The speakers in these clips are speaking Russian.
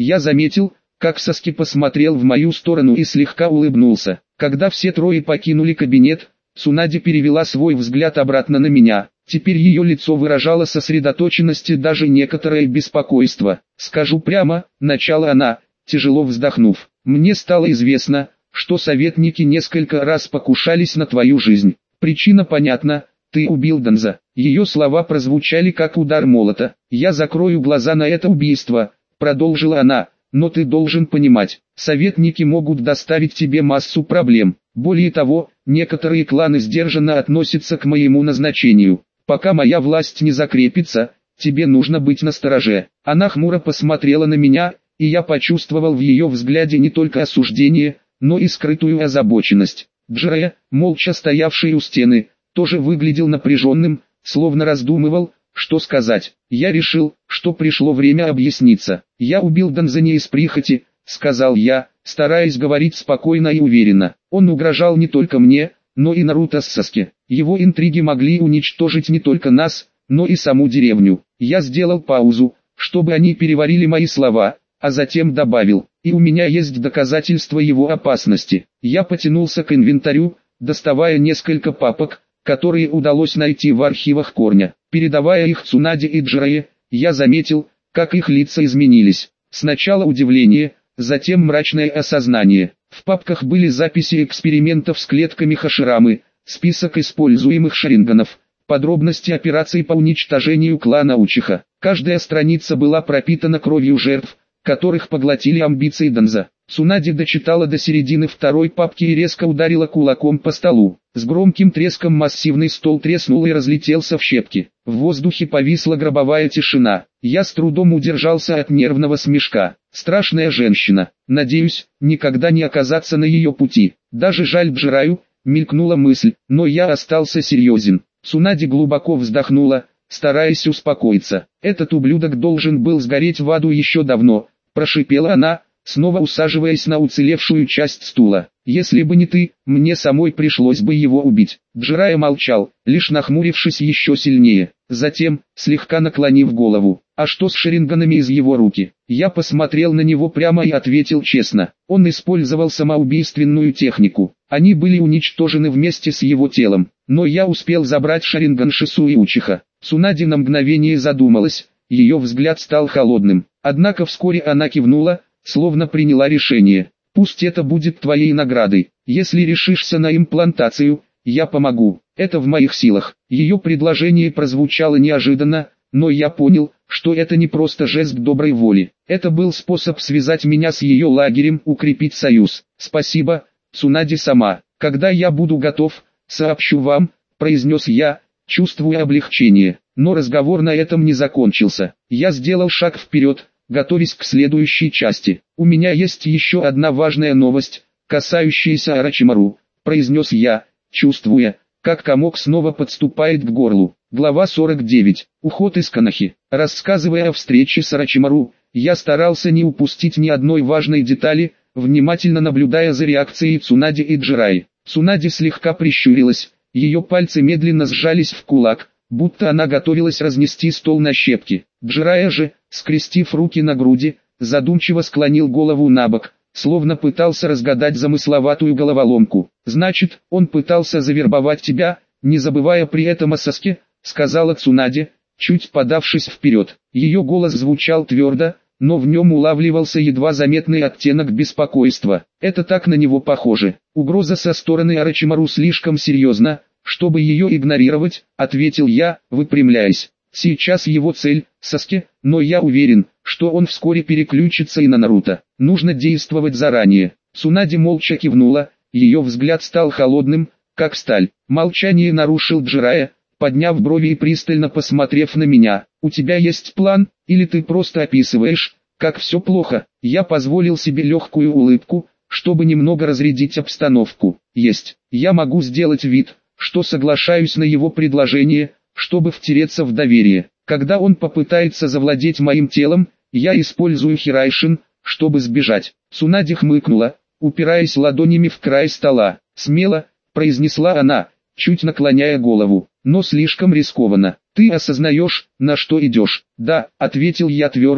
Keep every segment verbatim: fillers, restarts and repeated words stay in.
Я заметил, как Саски посмотрел в мою сторону и слегка улыбнулся. Когда все трое покинули кабинет, Цунаде перевела свой взгляд обратно на меня. Теперь ее лицо выражало сосредоточенность и даже некоторое беспокойство. «Скажу прямо», — начала она, тяжело вздохнув. «Мне стало известно, что советники несколько раз покушались на твою жизнь. Причина понятна, ты убил Данза». Ее слова прозвучали как удар молота. «Я закрою глаза на это убийство», — продолжила она, — «но ты должен понимать, советники могут доставить тебе массу проблем. Более того, некоторые кланы сдержанно относятся к моему назначению. Пока моя власть не закрепится, тебе нужно быть настороже». Она хмуро посмотрела на меня, и я почувствовал в ее взгляде не только осуждение, но и скрытую озабоченность. Джирая, молча стоявший у стены, тоже выглядел напряженным, словно раздумывал, что сказать. Я решил, что пришло время объясниться. «Я убил Данза не из прихоти», — сказал я, стараясь говорить спокойно и уверенно. «Он угрожал не только мне, но и Наруто с Саски. Его интриги могли уничтожить не только нас, но и саму деревню». Я сделал паузу, чтобы они переварили мои слова, а затем добавил: «И у меня есть доказательства его опасности». Я потянулся к инвентарю, доставая несколько папок, которые удалось найти в архивах Корня. Передавая их Цунаде и Джирае, я заметил, как их лица изменились. Сначала удивление, затем мрачное осознание. В папках были записи экспериментов с клетками Хаширамы, список используемых шаринганов, подробности операций по уничтожению клана Учиха. Каждая страница была пропитана кровью жертв, которых поглотили амбиции Данза. Цунаде дочитала до середины второй папки и резко ударила кулаком по столу. С громким треском массивный стол треснул и разлетелся в щепки. В воздухе повисла гробовая тишина. Я с трудом удержался от нервного смешка. Страшная женщина. Надеюсь, никогда не оказаться на ее пути. Даже жаль Джираю, мелькнула мысль, но я остался серьезен. Цунаде глубоко вздохнула, стараясь успокоиться. «Этот ублюдок должен был сгореть в аду еще давно», — прошипела она, снова усаживаясь на уцелевшую часть стула. «Если бы не ты, мне самой пришлось бы его убить». Джирая молчал, лишь нахмурившись еще сильнее. Затем, слегка наклонив голову: «А что с шаринганами из его руки?» Я посмотрел на него прямо и ответил честно. Он использовал самоубийственную технику. Они были уничтожены вместе с его телом. Но я успел забрать шаринган Шису и Учиха. Цунаде на мгновение задумалась, ее взгляд стал холодным. Однако вскоре она кивнула, словно приняла решение. «Пусть это будет твоей наградой. Если решишься на имплантацию, я помогу. Это в моих силах». Ее предложение прозвучало неожиданно, но я понял, что это не просто жест доброй воли. Это был способ связать меня с ее лагерем, укрепить союз. «Спасибо, Цунаде-сама. Когда я буду готов, сообщу вам», — произнес я, чувствуя облегчение. Но разговор на этом не закончился. Я сделал шаг вперед, готовясь к следующей части. «У меня есть еще одна важная новость, касающаяся Орочимару», — произнес я, чувствуя, как комок снова подступает к горлу. Глава сорок девять. Уход из Конохи. Рассказывая о встрече с Орочимару, я старался не упустить ни одной важной детали, внимательно наблюдая за реакцией Цунаде и Джираи. Цунаде слегка прищурилась, ее пальцы медленно сжались в кулак, будто она готовилась разнести стол на щепки. Джирая же, скрестив руки на груди, задумчиво склонил голову набок, словно пытался разгадать замысловатую головоломку. «Значит, он пытался завербовать тебя, не забывая при этом о Саске», — сказала Цунаде, чуть подавшись вперед. Ее голос звучал твердо, но в нем улавливался едва заметный оттенок беспокойства. «Это так на него похоже. Угроза со стороны Орочимару слишком серьезна, чтобы ее игнорировать», — ответил я, выпрямляясь. «Сейчас его цель — Саске, но я уверен, что он вскоре переключится и на Наруто. Нужно действовать заранее». Цунаде молча кивнула, ее взгляд стал холодным, как сталь. Молчание нарушил Джирая, подняв брови и пристально посмотрев на меня. «У тебя есть план, или ты просто описываешь, как все плохо?» Я позволил себе легкую улыбку, чтобы немного разрядить обстановку. «Есть. Я могу сделать вид, что соглашаюсь на его предложение, чтобы втереться в доверие. Когда он попытается завладеть моим телом, я использую Хирайшин, чтобы сбежать». Цунаде хмыкнула, упираясь ладонями в край стола. «Смело», — произнесла она, чуть наклоняя голову, — «но слишком рискованно. Ты осознаешь, на что идешь?» «Да», — ответил я твердо,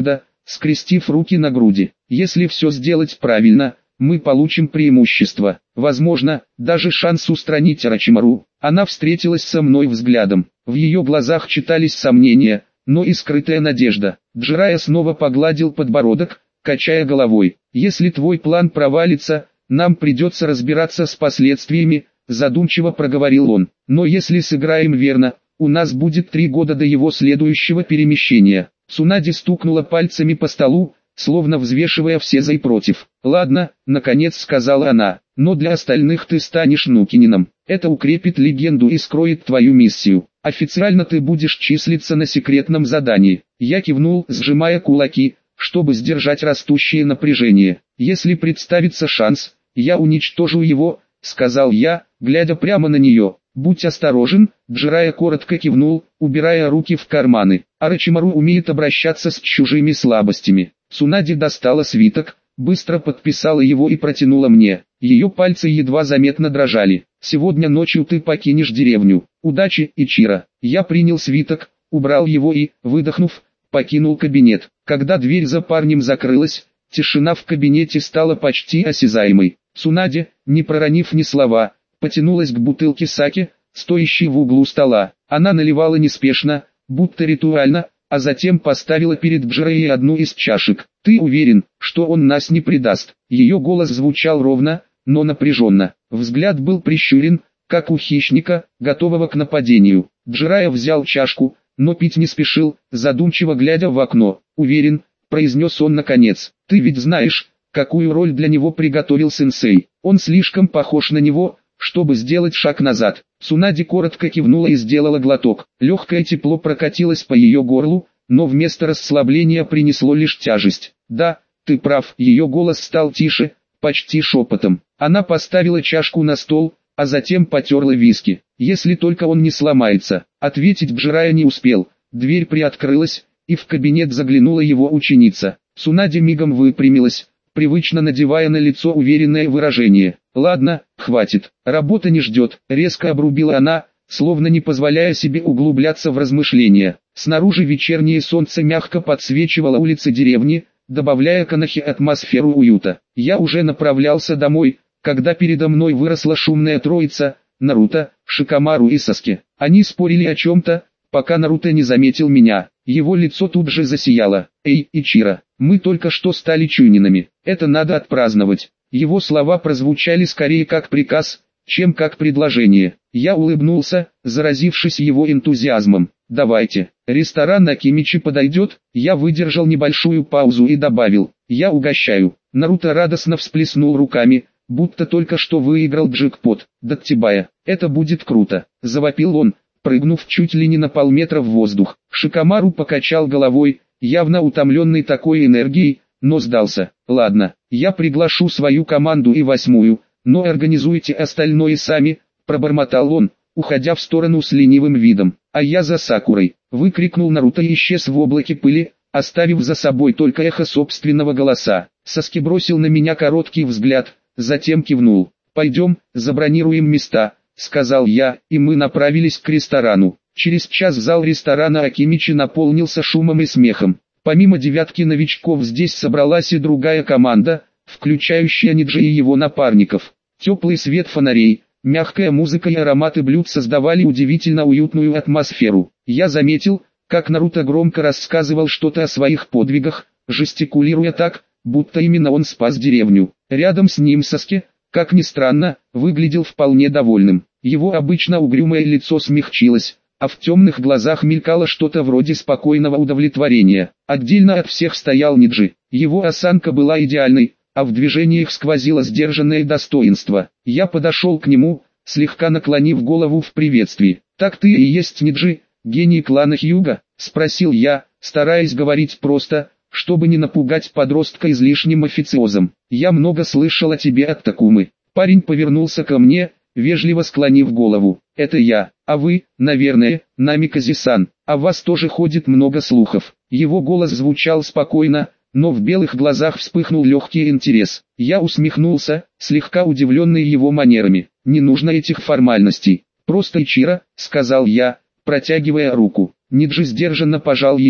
скрестив руки на груди. Если все сделать правильно, мы получим преимущество. Возможно, даже шанс устранить Орочимару. Она встретилась со мной взглядом. В ее глазах читались сомнения, но и скрытая надежда. Джирайя снова погладил подбородок, качая головой. Если твой план провалится, нам придется разбираться с последствиями, задумчиво проговорил он. Но если сыграем верно, у нас будет три года до его следующего перемещения. Цунади стукнула пальцами по столу, словно взвешивая все за и против. «Ладно», — наконец сказала она, — «но для остальных ты станешь Нукинином. Это укрепит легенду и скроет твою миссию. Официально ты будешь числиться на секретном задании». Я кивнул, сжимая кулаки, чтобы сдержать растущее напряжение. «Если представится шанс, я уничтожу его», — сказал я, глядя прямо на нее. «Будь осторожен», — Джирайя коротко кивнул, убирая руки в карманы. «Орочимару умеет обращаться с чужими слабостями». Цунади достала свиток, быстро подписала его и протянула мне. Ее пальцы едва заметно дрожали. «Сегодня ночью ты покинешь деревню. Удачи, Ичиро». Я принял свиток, убрал его и, выдохнув, покинул кабинет. Когда дверь за парнем закрылась, тишина в кабинете стала почти осязаемой. Цунади, не проронив ни слова, потянулась к бутылке саке, стоящей в углу стола. Она наливала неспешно, будто ритуально, а затем поставила перед Джирайей одну из чашек. «Ты уверен, что он нас не предаст?» Ее голос звучал ровно, но напряженно. Взгляд был прищурен, как у хищника, готового к нападению. Джирайя взял чашку, но пить не спешил, задумчиво глядя в окно. «Уверен», — произнес он наконец. «Ты ведь знаешь, какую роль для него приготовил сенсей. Он слишком похож на него, чтобы сделать шаг назад». Цунади коротко кивнула и сделала глоток. Легкое тепло прокатилось по ее горлу, но вместо расслабления принесло лишь тяжесть. «Да, ты прав», ее голос стал тише, почти шепотом. Она поставила чашку на стол, а затем потерла виски. «Если только он не сломается». Ответить Джирайя не успел. Дверь приоткрылась, и в кабинет заглянула его ученица. Цунади мигом выпрямилась, привычно надевая на лицо уверенное выражение. «Ладно, хватит, работа не ждет», — резко обрубила она, словно не позволяя себе углубляться в размышления. Снаружи вечернее солнце мягко подсвечивало улицы деревни, добавляя к Анахе атмосферу уюта. Я уже направлялся домой, когда передо мной выросла шумная троица — Наруто, Шикамару и Саски. Они спорили о чем-то, пока Наруто не заметил меня. Его лицо тут же засияло. «Эй, Ичиро, мы только что стали чунинами, это надо отпраздновать». Его слова прозвучали скорее как приказ, чем как предложение. Я улыбнулся, заразившись его энтузиазмом. «Давайте, ресторан на Кимичи подойдет?» Я выдержал небольшую паузу и добавил: «Я угощаю». Наруто радостно всплеснул руками, будто только что выиграл джекпот. «Даттибая, это будет круто!» — завопил он, прыгнув чуть ли не на полметра в воздух. Шикамару покачал головой, явно утомленный такой энергией, но сдался. «Ладно, я приглашу свою команду и восьмую, но организуйте остальное сами», — пробормотал он, уходя в сторону с ленивым видом. «А я за Сакурой!» — выкрикнул Наруто и исчез в облаке пыли, оставив за собой только эхо собственного голоса. Саски бросил на меня короткий взгляд, затем кивнул. «Пойдем, забронируем места», — сказал я, и мы направились к ресторану. Через час зал ресторана Акимичи наполнился шумом и смехом. Помимо девятки новичков здесь собралась и другая команда, включающая Ниджи и его напарников. Теплый свет фонарей, мягкая музыка и ароматы блюд создавали удивительно уютную атмосферу. Я заметил, как Наруто громко рассказывал что-то о своих подвигах, жестикулируя так, будто именно он спас деревню. Рядом с ним Саски, как ни странно, выглядел вполне довольным. Его обычно угрюмое лицо смягчилось, а в темных глазах мелькало что-то вроде спокойного удовлетворения. Отдельно от всех стоял Ниджи. Его осанка была идеальной, а в движениях сквозило сдержанное достоинство. Я подошел к нему, слегка наклонив голову в приветствии. «Так ты и есть Ниджи, гений клана Хьюга?» — спросил я, стараясь говорить просто, чтобы не напугать подростка излишним официозом. «Я много слышал о тебе от Такумы». Парень повернулся ко мне, вежливо склонив голову. «Это я, а вы, наверное, Намикази-сан. О вас тоже ходит много слухов». Его голос звучал спокойно, но в белых глазах вспыхнул легкий интерес. Я усмехнулся, слегка удивленный его манерами. «Не нужно этих формальностей. Просто Ичиро», — сказал я, протягивая руку. Ниджи сдержанно пожал ее.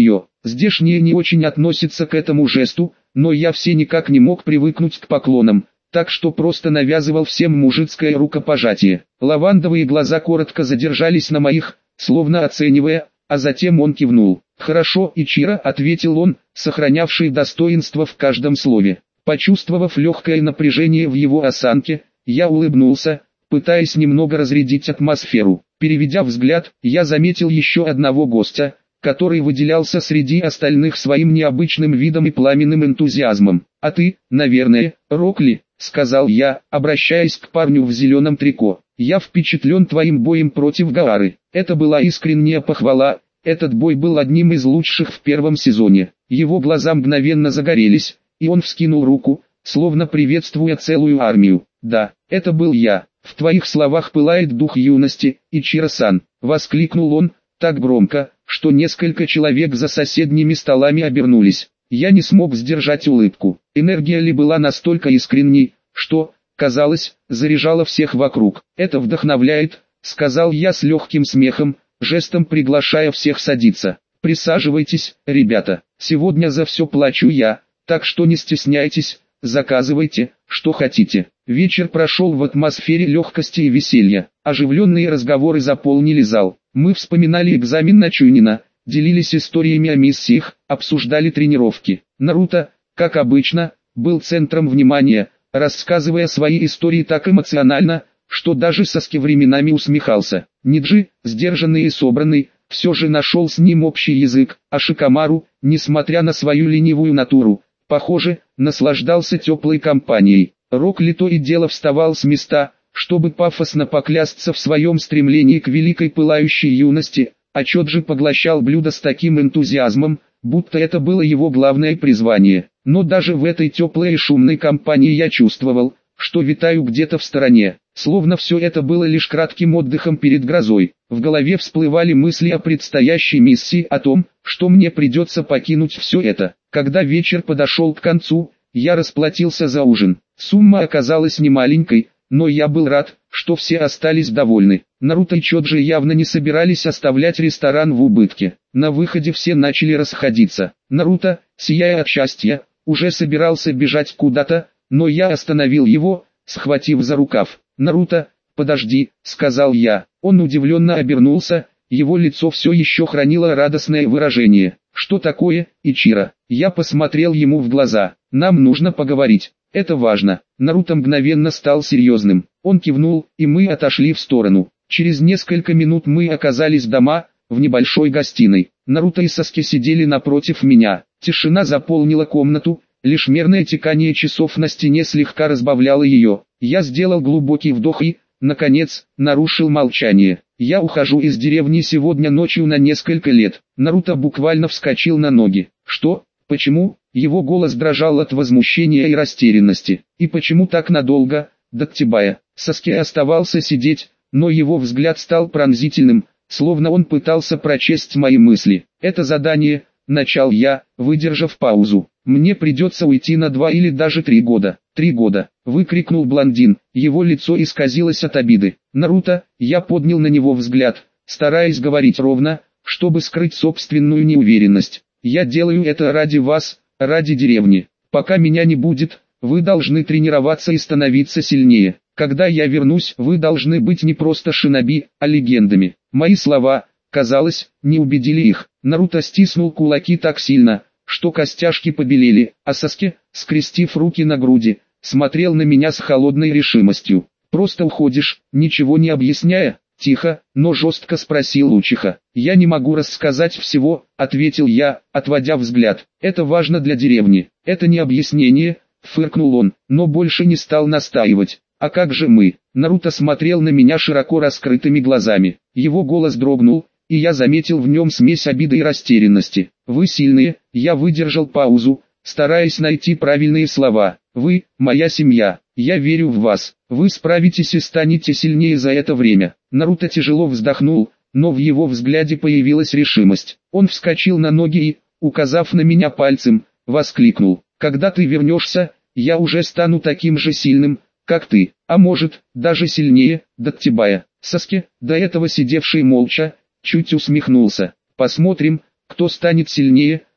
Здешние не очень относятся к этому жесту, но я все никак не мог привыкнуть к поклонам, так что просто навязывал всем мужицкое рукопожатие. Лавандовые глаза коротко задержались на моих, словно оценивая, а затем он кивнул. «Хорошо, Ичиро», — ответил он, сохранявший достоинство в каждом слове. Почувствовав легкое напряжение в его осанке, я улыбнулся, пытаясь немного разрядить атмосферу. Переведя взгляд, я заметил еще одного гостя, который выделялся среди остальных своим необычным видом и пламенным энтузиазмом. «А ты, наверное, Рокли», — сказал я, обращаясь к парню в зеленом трико. «Я впечатлен твоим боем против Гаары». Это была искренняя похвала, этот бой был одним из лучших в первом сезоне. Его глаза мгновенно загорелись, и он вскинул руку, словно приветствуя целую армию. «Да, это был я. В твоих словах пылает дух юности, Ичиро-сан», — воскликнул он, так громко, что несколько человек за соседними столами обернулись. Я не смог сдержать улыбку. Энергия Ли была настолько искренней, что, казалось, заряжала всех вокруг. «Это вдохновляет», — сказал я с легким смехом, жестом приглашая всех садиться. «Присаживайтесь, ребята, сегодня за все плачу я, так что не стесняйтесь, заказывайте, что хотите». Вечер прошел в атмосфере легкости и веселья. Оживленные разговоры заполнили зал. Мы вспоминали экзамен на Чунина, делились историями о миссиях, обсуждали тренировки. Наруто, как обычно, был центром внимания, рассказывая свои истории так эмоционально, что даже Саски временами усмехался. Ниджи, сдержанный и собранный, все же нашел с ним общий язык, а Шикамару, несмотря на свою ленивую натуру, похоже, наслаждался теплой компанией. Рокли то и дело вставал с места, чтобы пафосно поклясться в своем стремлении к великой пылающей юности, а Чоджи поглощал блюдо с таким энтузиазмом, будто это было его главное призвание. Но даже в этой теплой и шумной компании я чувствовал, что витаю где-то в стороне, словно все это было лишь кратким отдыхом перед грозой. В голове всплывали мысли о предстоящей миссии, о том, что мне придется покинуть все это. Когда вечер подошел к концу, я расплатился за ужин. Сумма оказалась немаленькой, но я был рад, что все остались довольны. Наруто и Чоджи явно не собирались оставлять ресторан в убытке. На выходе все начали расходиться. Наруто, сияя от счастья, уже собирался бежать куда-то, но я остановил его, схватив за рукав. «Наруто, подожди», — сказал я. Он удивленно обернулся, его лицо все еще хранило радостное выражение. «Что такое, Ичиро?» Я посмотрел ему в глаза. «Нам нужно поговорить. Это важно». Наруто мгновенно стал серьезным. Он кивнул, и мы отошли в сторону. Через несколько минут мы оказались дома, в небольшой гостиной. Наруто и Саски сидели напротив меня. Тишина заполнила комнату, лишь мерное тикание часов на стене слегка разбавляло ее. Я сделал глубокий вдох и, наконец, нарушил молчание. «Я ухожу из деревни сегодня ночью на несколько лет». Наруто буквально вскочил на ноги. «Что? Почему?» Его голос дрожал от возмущения и растерянности. «И почему так надолго, Даттибая?» Саски оставался сидеть, но его взгляд стал пронзительным, словно он пытался прочесть мои мысли. «Это задание», — начал я, выдержав паузу. «Мне придется уйти на два или даже три года». «Три года!» — выкрикнул блондин, его лицо исказилось от обиды. «Наруто», — я поднял на него взгляд, стараясь говорить ровно, чтобы скрыть собственную неуверенность. «Я делаю это ради вас, ради деревни. Пока меня не будет, вы должны тренироваться и становиться сильнее. Когда я вернусь, вы должны быть не просто шиноби, а легендами». Мои слова, казалось, не убедили их. Наруто стиснул кулаки так сильно, что костяшки побелели, а Саски, скрестив руки на груди, смотрел на меня с холодной решимостью. «Просто уходишь, ничего не объясняя?» — тихо, но жестко спросил Учиха. «Я не могу рассказать всего», — ответил я, отводя взгляд. «Это важно для деревни». «Это не объяснение», — фыркнул он, но больше не стал настаивать. «А как же мы?» Наруто смотрел на меня широко раскрытыми глазами. Его голос дрогнул, и я заметил в нем смесь обиды и растерянности. «Вы сильные», — я выдержал паузу, стараясь найти правильные слова. «Вы, моя семья, я верю в вас, вы справитесь и станете сильнее за это время». Наруто тяжело вздохнул, но в его взгляде появилась решимость. Он вскочил на ноги и, указав на меня пальцем, воскликнул: «Когда ты вернешься, я уже стану таким же сильным, как ты, а может, даже сильнее, Даттибая». Саски, до этого сидевший молча, чуть усмехнулся. «Посмотрим, кто станет сильнее»,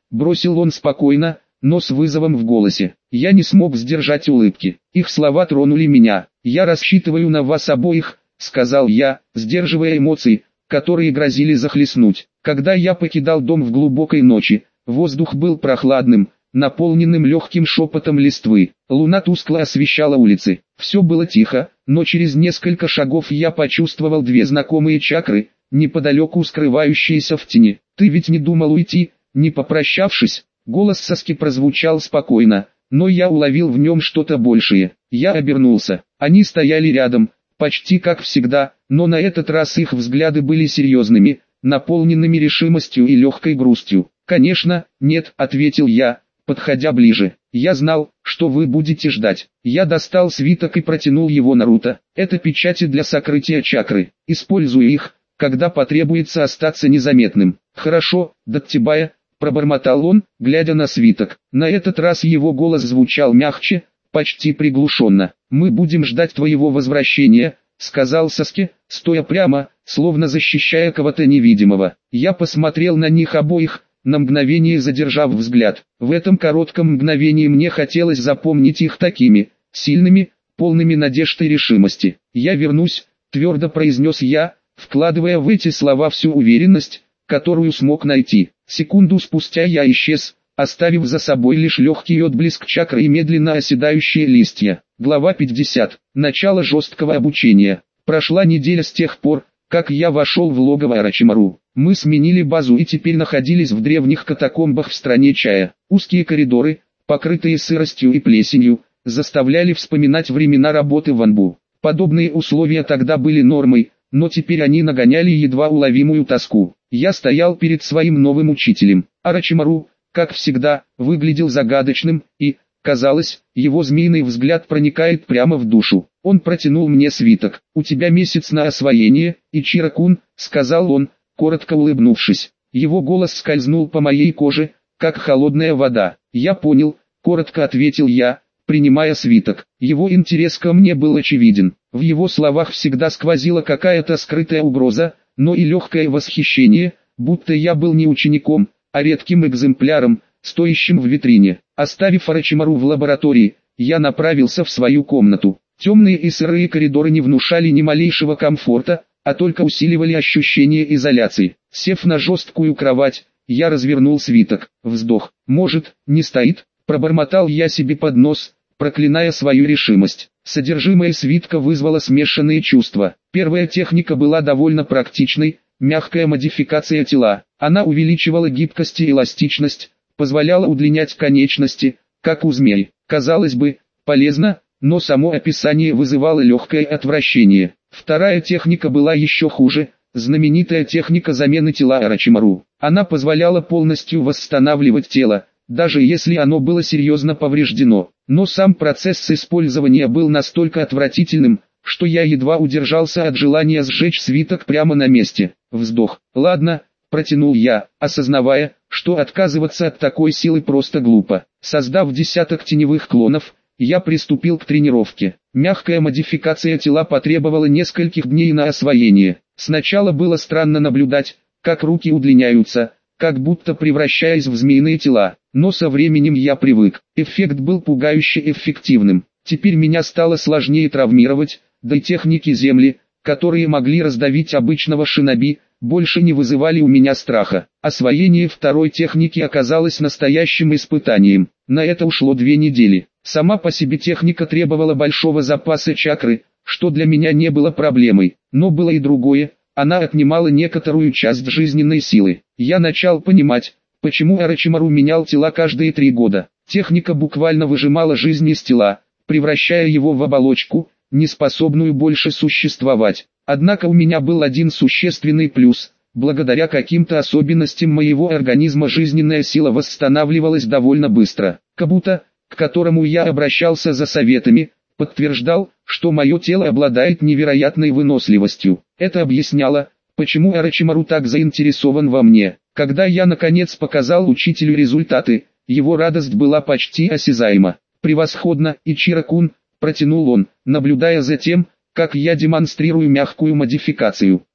бросил он спокойно, но с вызовом в голосе. Я не смог сдержать улыбки. Их слова тронули меня. «Я рассчитываю на вас обоих», — сказал я, сдерживая эмоции, которые грозили захлестнуть. Когда я покидал дом в глубокой ночи, воздух был прохладным, наполненным легким шепотом листвы. Луна тускло освещала улицы. Все было тихо, но через несколько шагов я почувствовал две знакомые чакры, неподалеку скрывающиеся в тени. «Ты ведь не думал уйти, не попрощавшись?» Голос Саски прозвучал спокойно, но я уловил в нем что-то большее. Я обернулся. Они стояли рядом, почти как всегда, но на этот раз их взгляды были серьезными, наполненными решимостью и легкой грустью. «Конечно, нет», — ответил я, подходя ближе. «Я знал, что вы будете ждать». Я достал свиток и протянул его Наруто. «Это печати для сокрытия чакры. Используй их, когда потребуется остаться незаметным». «Хорошо, Даттибая», — пробормотал он, глядя на свиток. На этот раз его голос звучал мягче, почти приглушенно. «Мы будем ждать твоего возвращения», — сказал Саске, стоя прямо, словно защищая кого-то невидимого. Я посмотрел на них обоих, на мгновение задержав взгляд. В этом коротком мгновении мне хотелось запомнить их такими, сильными, полными надежд и решимости. «Я вернусь», — твердо произнес я, вкладывая в эти слова всю уверенность, которую смог найти. Секунду спустя я исчез, оставив за собой лишь легкий отблеск чакры и медленно оседающие листья. Глава пятьдесят. Начало жесткого обучения. Прошла неделя с тех пор, как я вошел в логово Орочимару. Мы сменили базу и теперь находились в древних катакомбах в стране чая. Узкие коридоры, покрытые сыростью и плесенью, заставляли вспоминать времена работы в Анбу. Подобные условия тогда были нормой, но теперь они нагоняли едва уловимую тоску. Я стоял перед своим новым учителем. Орочимару, как всегда, выглядел загадочным, и, казалось, его змеиный взгляд проникает прямо в душу. Он протянул мне свиток. «У тебя месяц на освоение, Ичиро-кун», — сказал он, коротко улыбнувшись. Его голос скользнул по моей коже, как холодная вода. «Я понял», — коротко ответил я, принимая свиток. Его интерес ко мне был очевиден. В его словах всегда сквозила какая-то скрытая угроза, но и легкое восхищение, будто я был не учеником, а редким экземпляром, стоящим в витрине. Оставив Орочимару в лаборатории, я направился в свою комнату. Темные и сырые коридоры не внушали ни малейшего комфорта, а только усиливали ощущение изоляции. Сев на жесткую кровать, я развернул свиток. Вздох. «Может, не стоит?» – пробормотал я себе под нос, проклиная свою решимость. Содержимое свитка вызвало смешанные чувства. Первая техника была довольно практичной, мягкая модификация тела. Она увеличивала гибкость и эластичность, позволяла удлинять конечности, как у змей. Казалось бы, полезно, но само описание вызывало легкое отвращение. Вторая техника была еще хуже, знаменитая техника замены тела Орочимару. Она позволяла полностью восстанавливать тело, даже если оно было серьезно повреждено. Но сам процесс использования был настолько отвратительным, что я едва удержался от желания сжечь свиток прямо на месте. Вздох. «Ладно», — протянул я, осознавая, что отказываться от такой силы просто глупо. Создав десяток теневых клонов, я приступил к тренировке. Мягкая модификация тела потребовала нескольких дней на освоение. Сначала было странно наблюдать, как руки удлиняются, как будто превращаясь в змеиные тела, но со временем я привык. Эффект был пугающе эффективным. Теперь меня стало сложнее травмировать, да и техники земли, которые могли раздавить обычного шиноби, больше не вызывали у меня страха. Освоение второй техники оказалось настоящим испытанием. На это ушло две недели. Сама по себе техника требовала большого запаса чакры, что для меня не было проблемой. Но было и другое, она отнимала некоторую часть жизненной силы. Я начал понимать, почему Орочимару менял тела каждые три года. Техника буквально выжимала жизнь из тела, превращая его в оболочку, не способную больше существовать. Однако у меня был один существенный плюс. Благодаря каким-то особенностям моего организма жизненная сила восстанавливалась довольно быстро. Кабута, к которому я обращался за советами, подтверждал, что мое тело обладает невероятной выносливостью. Это объясняло, почему Орочимару так заинтересован во мне. Когда я наконец показал учителю результаты, его радость была почти осязаема. «Превосходно, Ичиро-кун», — протянул он, наблюдая за тем, как я демонстрирую мягкую модификацию.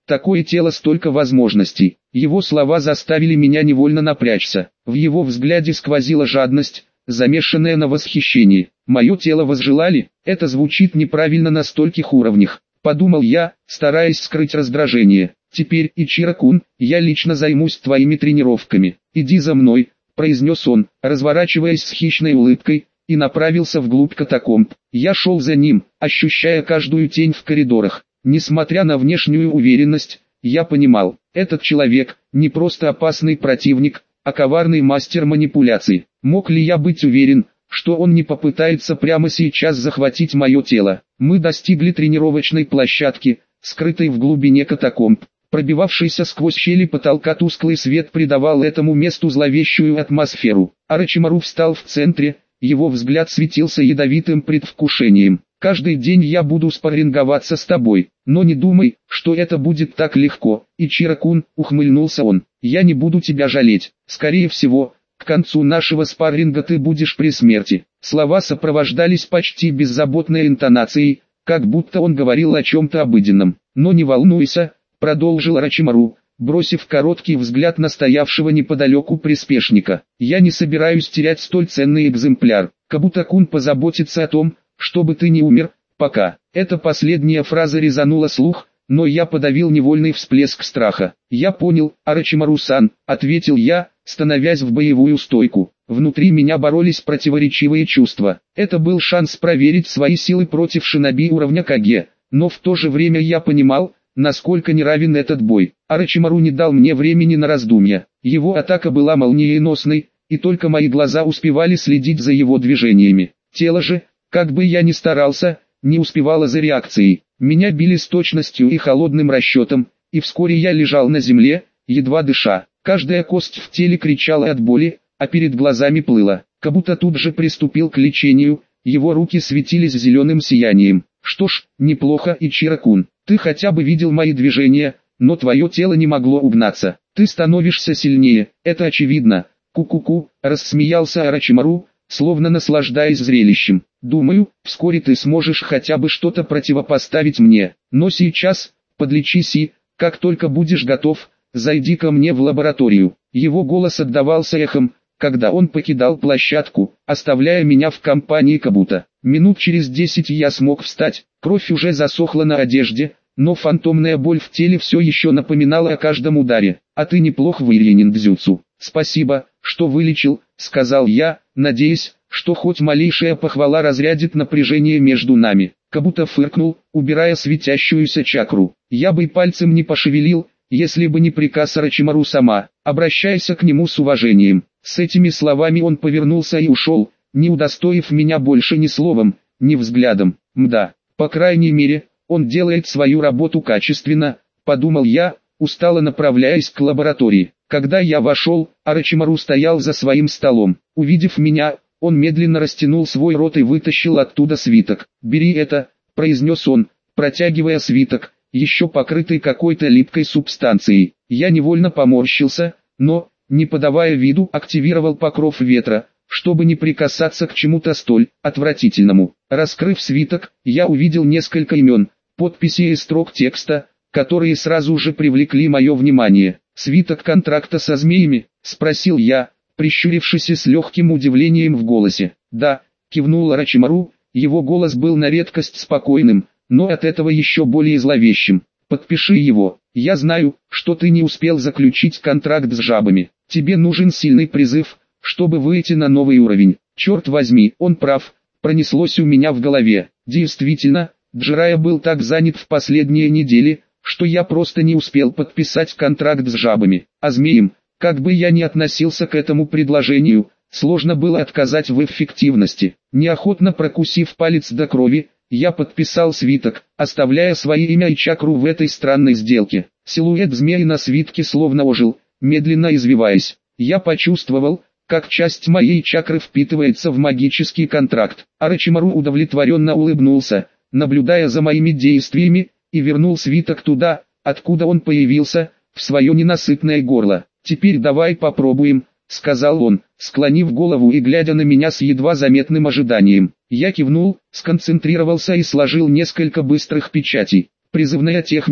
Такое тело, столько возможностей. Его слова заставили меня невольно напрячься. В его взгляде сквозила жадность, замешанная на восхищении. Мое тело возжелали? Это звучит неправильно на стольких уровнях, подумал я, стараясь скрыть раздражение. Теперь, Ичиро-кун, я лично займусь твоими тренировками. Иди за мной, произнес он, разворачиваясь с хищной улыбкой, и направился вглубь катакомб. Я шел за ним, ощущая каждую тень в коридорах. Несмотря на внешнюю уверенность, я понимал, этот человек не просто опасный противник, а коварный мастер манипуляций. Мог ли я быть уверен, что он не попытается прямо сейчас захватить мое тело? Мы достигли тренировочной площадки, скрытой в глубине катакомб. Пробивавшийся сквозь щели потолка тусклый свет придавал этому месту зловещую атмосферу. Орочимару встал в центре, его взгляд светился ядовитым предвкушением. «Каждый день я буду спарринговаться с тобой, но не думай, что это будет так легко». Ичиро-кун, ухмыльнулся он, «я не буду тебя жалеть. Скорее всего, к концу нашего спарринга ты будешь при смерти». Слова сопровождались почти беззаботной интонацией, как будто он говорил о чем-то обыденном. «Но не волнуйся», — продолжил Орочимару, бросив короткий взгляд на стоявшего неподалеку приспешника. «Я не собираюсь терять столь ценный экземпляр. Кабута-кун позаботится о том, чтобы ты не умер, пока». Эта последняя фраза резанула слух, но я подавил невольный всплеск страха. «Я понял, Орочимару-сан», — ответил я, становясь в боевую стойку. Внутри меня боролись противоречивые чувства. Это был шанс проверить свои силы против шиноби уровня Каге, но в то же время я понимал, насколько неравен этот бой. Орочимару не дал мне времени на раздумья. Его атака была молниеносной, и только мои глаза успевали следить за его движениями. Тело же, как бы я ни старался, не успевало за реакцией. Меня били с точностью и холодным расчетом, и вскоре я лежал на земле, едва дыша. Каждая кость в теле кричала от боли, а перед глазами плыла. Кабута тут же приступил к лечению, его руки светились зеленым сиянием. «Что ж, неплохо, Ичиро-кун. Ты хотя бы видел мои движения, но твое тело не могло угнаться. Ты становишься сильнее, это очевидно». «Ку-ку-ку», — рассмеялся Орочимару, словно наслаждаясь зрелищем. «Думаю, вскоре ты сможешь хотя бы что-то противопоставить мне. Но сейчас, подлечись и, как только будешь готов, зайди ко мне в лабораторию». Его голос отдавался эхом, когда он покидал площадку, оставляя меня в компании Кабута. Минут через десять я смог встать, кровь уже засохла на одежде, но фантомная боль в теле все еще напоминала о каждом ударе. «А ты неплох в ирьянин-дзюцу. Спасибо, что вылечил», — сказал я, надеясь, что хоть малейшая похвала разрядит напряжение между нами. Кабута фыркнул, убирая светящуюся чакру. «Я бы и пальцем не пошевелил, если бы не приказ Орочимару сама. Обращайся к нему с уважением». С этими словами он повернулся и ушел, не удостоив меня больше ни словом, ни взглядом. Мда, по крайней мере, он делает свою работу качественно, подумал я, устало направляясь к лаборатории. Когда я вошел, Орочимару стоял за своим столом. Увидев меня, он медленно растянул свой рот и вытащил оттуда свиток. «Бери это», — произнес он, протягивая свиток, еще покрытый какой-то липкой субстанцией. Я невольно поморщился, но, не подавая виду, активировал покров ветра, чтобы не прикасаться к чему-то столь отвратительному. Раскрыв свиток, я увидел несколько имен, подписей и строк текста, которые сразу же привлекли мое внимание. «Свиток контракта со змеями?» — спросил я, прищурившись с легким удивлением в голосе. «Да», — кивнул Орочимару, его голос был на редкость спокойным, но от этого еще более зловещим. «Подпиши его. Я знаю, что ты не успел заключить контракт с жабами. Тебе нужен сильный призыв, чтобы выйти на новый уровень». Черт возьми, он прав, пронеслось у меня в голове. Действительно, Джирайя был так занят в последние недели, что я просто не успел подписать контракт с жабами. А змеям, как бы я ни относился к этому предложению, сложно было отказать в эффективности. Неохотно прокусив палец до крови, я подписал свиток, оставляя свое имя и чакру в этой странной сделке. Силуэт змеи на свитке словно ожил, медленно извиваясь. Я почувствовал, как часть моей чакры впитывается в магический контракт. Орочимару удовлетворенно улыбнулся, наблюдая за моими действиями, и вернул свиток туда, откуда он появился, в свое ненасытное горло. «Теперь давай попробуем», — сказал он, склонив голову и глядя на меня с едва заметным ожиданием. Я кивнул, сконцентрировался и сложил несколько быстрых печатей. Призывная техника,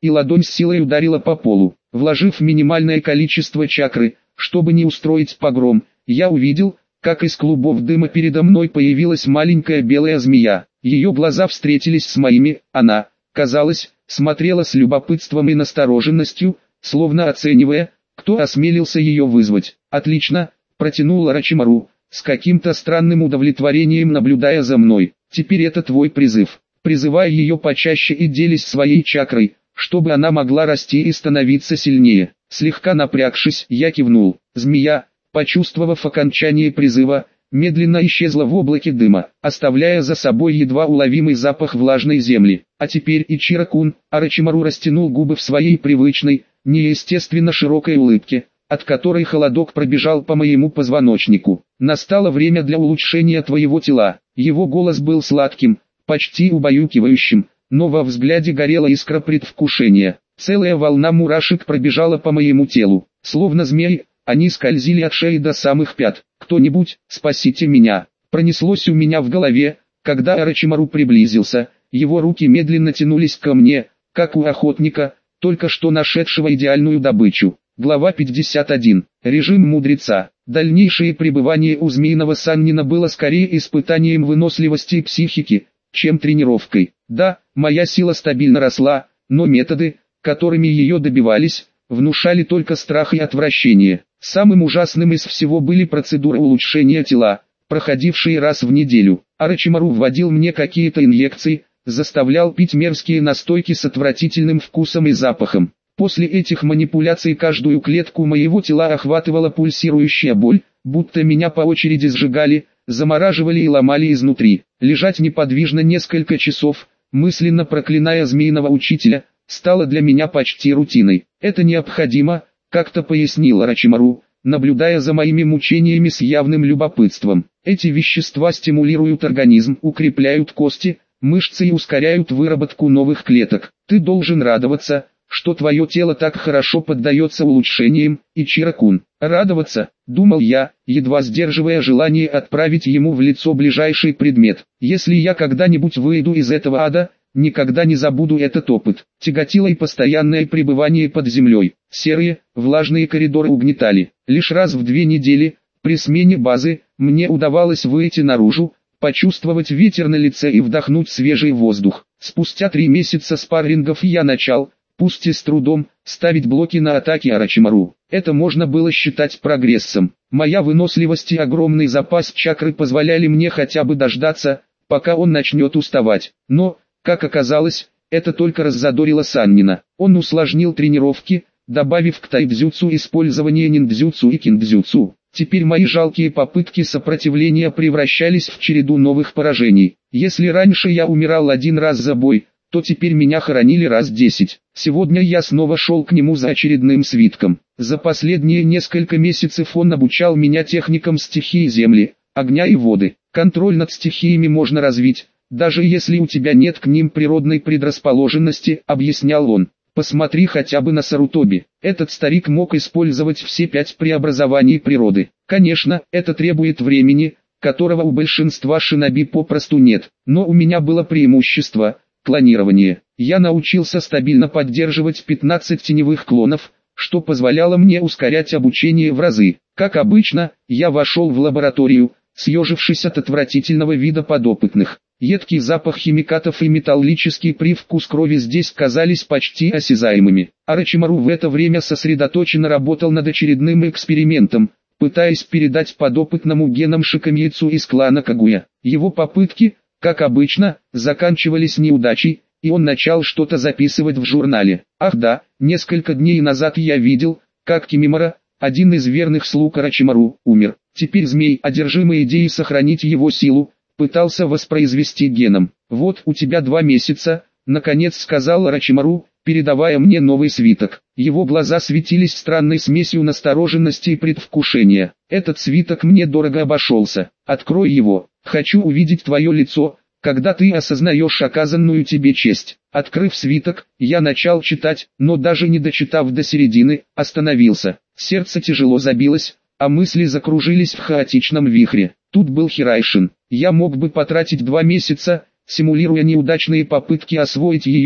и ладонь с силой ударила по полу. Вложив минимальное количество чакры, чтобы не устроить погром, я увидел, как из клубов дыма передо мной появилась маленькая белая змея. Ее глаза встретились с моими, она, казалось, смотрела с любопытством и настороженностью, словно оценивая, кто осмелился ее вызвать. «Отлично», — протянул Орочимару, с каким-то странным удовлетворением наблюдая за мной. «Теперь это твой призыв. Призывай ее почаще и делись своей чакрой, чтобы она могла расти и становиться сильнее». Слегка напрягшись, я кивнул. Змея, почувствовав окончание призыва, медленно исчезла в облаке дыма, оставляя за собой едва уловимый запах влажной земли. А теперь Ичиро-кун, Орочимару растянул губы в своей привычной, неестественно широкой улыбке, от которой холодок пробежал по моему позвоночнику. «Настало время для улучшения твоего тела». Его голос был сладким, почти убаюкивающим, но во взгляде горела искра предвкушения. Целая волна мурашек пробежала по моему телу, словно змеи, они скользили от шеи до самых пят. «Кто-нибудь, спасите меня!» Пронеслось у меня в голове, когда Орочимару приблизился, его руки медленно тянулись ко мне, как у охотника, только что нашедшего идеальную добычу. Глава пятьдесят один. Режим мудреца. Дальнейшее пребывание у Змеиного Саннина было скорее испытанием выносливости и психики, чем тренировкой. Да, моя сила стабильно росла, но методы, которыми ее добивались, внушали только страх и отвращение. Самым ужасным из всего были процедуры улучшения тела, проходившие раз в неделю. Орочимару вводил мне какие-то инъекции, заставлял пить мерзкие настойки с отвратительным вкусом и запахом. После этих манипуляций каждую клетку моего тела охватывала пульсирующая боль, будто меня по очереди сжигали, замораживали и ломали изнутри. Лежать неподвижно несколько часов, мысленно проклиная змеиного учителя, стало для меня почти рутиной. «Это необходимо», — как-то пояснил Орочимару, наблюдая за моими мучениями с явным любопытством. «Эти вещества стимулируют организм, укрепляют кости, мышцы и ускоряют выработку новых клеток. Ты должен радоваться, что твое тело так хорошо поддается улучшениям, Ичиро-кун». «Радоваться», — думал я, едва сдерживая желание отправить ему в лицо ближайший предмет. «Если я когда-нибудь выйду из этого ада, никогда не забуду этот опыт». Тяготило и постоянное пребывание под землей. Серые, влажные коридоры угнетали. Лишь раз в две недели, при смене базы, мне удавалось выйти наружу, почувствовать ветер на лице и вдохнуть свежий воздух. Спустя три месяца спаррингов я начал, пусть и с трудом, ставить блоки на атаки Орочимару. Это можно было считать прогрессом. Моя выносливость и огромный запас чакры позволяли мне хотя бы дождаться, пока он начнет уставать. Но, как оказалось, это только раззадорило Саннина. Он усложнил тренировки, добавив к тайдзюцу использование ниндзюцу и киндзюцу. Теперь мои жалкие попытки сопротивления превращались в череду новых поражений. Если раньше я умирал один раз за бой, то теперь меня хоронили раз десять. Сегодня я снова шел к нему за очередным свитком. За последние несколько месяцев он обучал меня техникам стихии земли, огня и воды. Контроль над стихиями можно развить, даже если у тебя нет к ним природной предрасположенности, объяснял он. Посмотри хотя бы на Сарутоби. Этот старик мог использовать все пять преобразований природы. Конечно, это требует времени, которого у большинства шиноби попросту нет. Но у меня было преимущество – клонирование. Я научился стабильно поддерживать пятнадцать теневых клонов, что позволяло мне ускорять обучение в разы. Как обычно, я вошел в лабораторию, съежившись от отвратительного вида подопытных. Едкий запах химикатов и металлический привкус крови здесь казались почти осязаемыми. Орочимару в это время сосредоточенно работал над очередным экспериментом, пытаясь передать подопытному генам Шикамьяцу из клана Кагуя. Его попытки, как обычно, заканчивались неудачей, и он начал что-то записывать в журнале. Ах да, несколько дней назад я видел, как Кимимора, один из верных слуг Орочимару, умер. Теперь змей, одержимый идеей сохранить его силу, пытался воспроизвести геном. «Вот у тебя два месяца», — наконец сказал Орочимару, передавая мне новый свиток. Его глаза светились странной смесью настороженности и предвкушения. «Этот свиток мне дорого обошелся. Открой его. Хочу увидеть твое лицо, когда ты осознаешь оказанную тебе честь». Открыв свиток, я начал читать, но даже не дочитав до середины, остановился. Сердце тяжело забилось, а мысли закружились в хаотичном вихре. Тут был Хирайшин. Я мог бы потратить два месяца, симулируя неудачные попытки освоить ее,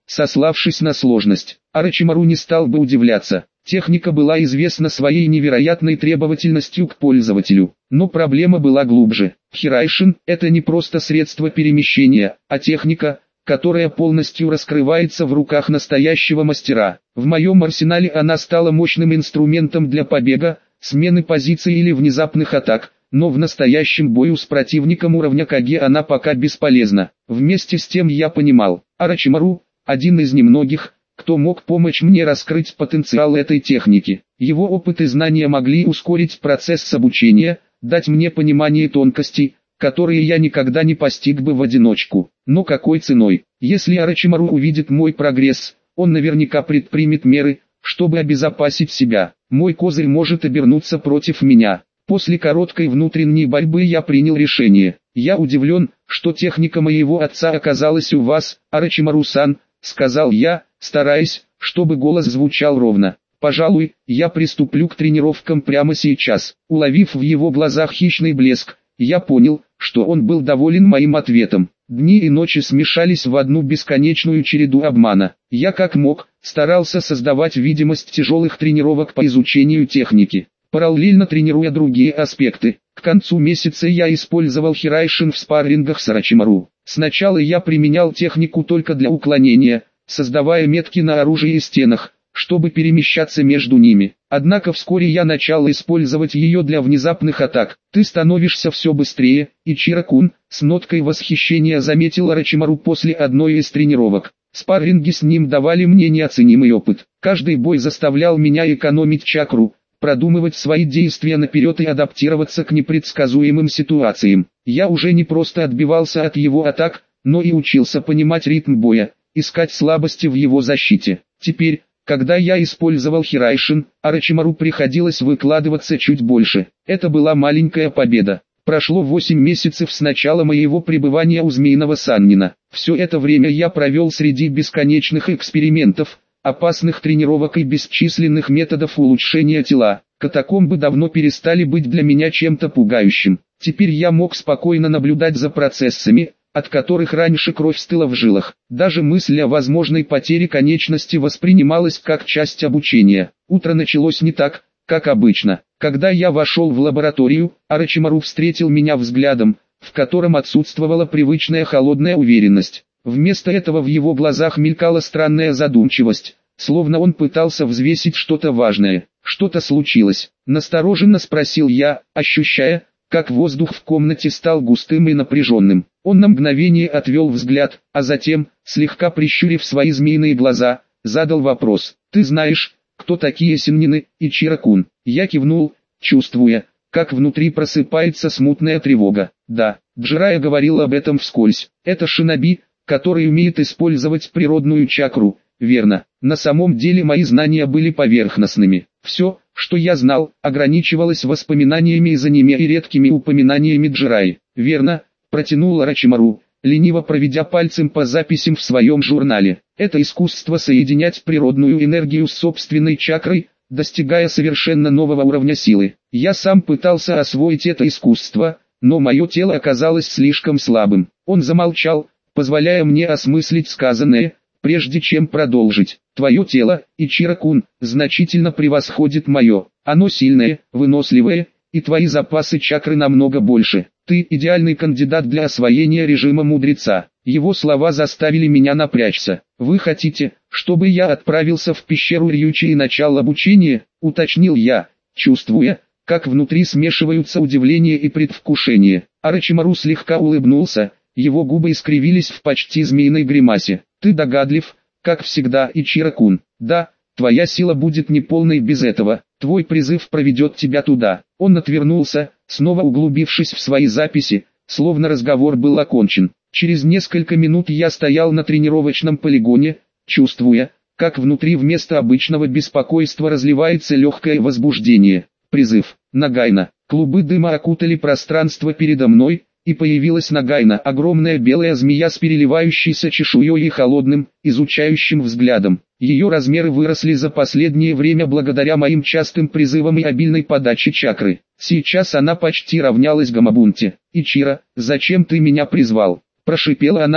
сославшись на сложность. Орочимару не стал бы удивляться. Техника была известна своей невероятной требовательностью к пользователю. Но проблема была глубже. Хирайшин – это не просто средство перемещения, а техника, которая полностью раскрывается в руках настоящего мастера. В моем арсенале она стала мощным инструментом для побега, смены позиций или внезапных атак, но в настоящем бою с противником уровня Каге она пока бесполезна. Вместе с тем я понимал, Орочимару – один из немногих, кто мог помочь мне раскрыть потенциал этой техники. Его опыт и знания могли ускорить процесс обучения, дать мне понимание тонкостей, которые я никогда не постиг бы в одиночку. Но какой ценой? Если Орочимару увидит мой прогресс, он наверняка предпримет меры, чтобы обезопасить себя. Мой козырь может обернуться против меня. После короткой внутренней борьбы я принял решение. Я удивлен, что техника моего отца оказалась у вас, Орочимару-сан, сказал я, стараясь, чтобы голос звучал ровно. Пожалуй, я приступлю к тренировкам прямо сейчас. Уловив в его глазах хищный блеск, я понял, что он был доволен моим ответом. Дни и ночи смешались в одну бесконечную череду обмана. Я как мог, старался создавать видимость тяжелых тренировок по изучению техники, параллельно тренируя другие аспекты. К концу месяца я использовал Хирайшин в спаррингах с Орочимару. Сначала я применял технику только для уклонения, создавая метки на оружии и стенах, чтобы перемещаться между ними. Однако вскоре я начал использовать ее для внезапных атак. Ты становишься все быстрее, Ичиро-кун, с ноткой восхищения заметил Орочимару после одной из тренировок. Спарринги с ним давали мне неоценимый опыт. Каждый бой заставлял меня экономить чакру, продумывать свои действия наперед и адаптироваться к непредсказуемым ситуациям. Я уже не просто отбивался от его атак, но и учился понимать ритм боя, искать слабости в его защите. Теперь, когда я использовал Хирайшин, Орочимару приходилось выкладываться чуть больше. Это была маленькая победа. Прошло восемь месяцев с начала моего пребывания у Змеиного Саннина. Все это время я провел среди бесконечных экспериментов, опасных тренировок и бесчисленных методов улучшения тела. Катакомбы давно перестали быть для меня чем-то пугающим. Теперь я мог спокойно наблюдать за процессами, от которых раньше кровь стыла в жилах. Даже мысль о возможной потере конечности воспринималась как часть обучения. Утро началось не так, как обычно. Когда я вошел в лабораторию, Орочимару встретил меня взглядом, в котором отсутствовала привычная холодная уверенность. Вместо этого в его глазах мелькала странная задумчивость, словно он пытался взвесить что-то важное. «Что-то случилось?» – настороженно спросил я, ощущая, как воздух в комнате стал густым и напряженным. Он на мгновение отвел взгляд, а затем, слегка прищурив свои змеиные глаза, задал вопрос. «Ты знаешь, кто такие синнины, Ичиро-кун?» Я кивнул, чувствуя, как внутри просыпается смутная тревога. Да, Джирайя говорил об этом вскользь. Это шиноби, который умеет использовать природную чакру, верно. На самом деле мои знания были поверхностными. Все, что я знал, ограничивалось воспоминаниями из аниме и редкими упоминаниями Джирайи. Верно, протянул Орочимару, лениво проведя пальцем по записям в своем журнале. Это искусство соединять природную энергию с собственной чакрой, достигая совершенно нового уровня силы. Я сам пытался освоить это искусство, но мое тело оказалось слишком слабым. Он замолчал, позволяя мне осмыслить сказанное, прежде чем продолжить. Твое тело, Ичиро-кун, значительно превосходит мое. Оно сильное, выносливое, и твои запасы чакры намного больше. Ты идеальный кандидат для освоения режима мудреца. Его слова заставили меня напрячься. Вы хотите, чтобы я отправился в пещеру Рьючи и начал обучение? Уточнил я, чувствуя, как внутри смешиваются удивление и предвкушение. Орочимару слегка улыбнулся, его губы искривились в почти змеиной гримасе. Ты догадлив, как всегда, Ичиро-кун. Да, твоя сила будет неполной без этого. Твой призыв проведет тебя туда. Он отвернулся, снова углубившись в свои записи, словно разговор был окончен. Через несколько минут я стоял на тренировочном полигоне, чувствуя, как внутри вместо обычного беспокойства разливается легкое возбуждение. Призыв. Нагайна. Клубы дыма окутали пространство передо мной, и появилась Нагайна, огромная белая змея с переливающейся чешуей и холодным, изучающим взглядом. Ее размеры выросли за последнее время благодаря моим частым призывам и обильной подаче чакры. Сейчас она почти равнялась Гамабунте. «Ичиро, зачем ты меня призвал?» – прошипела она,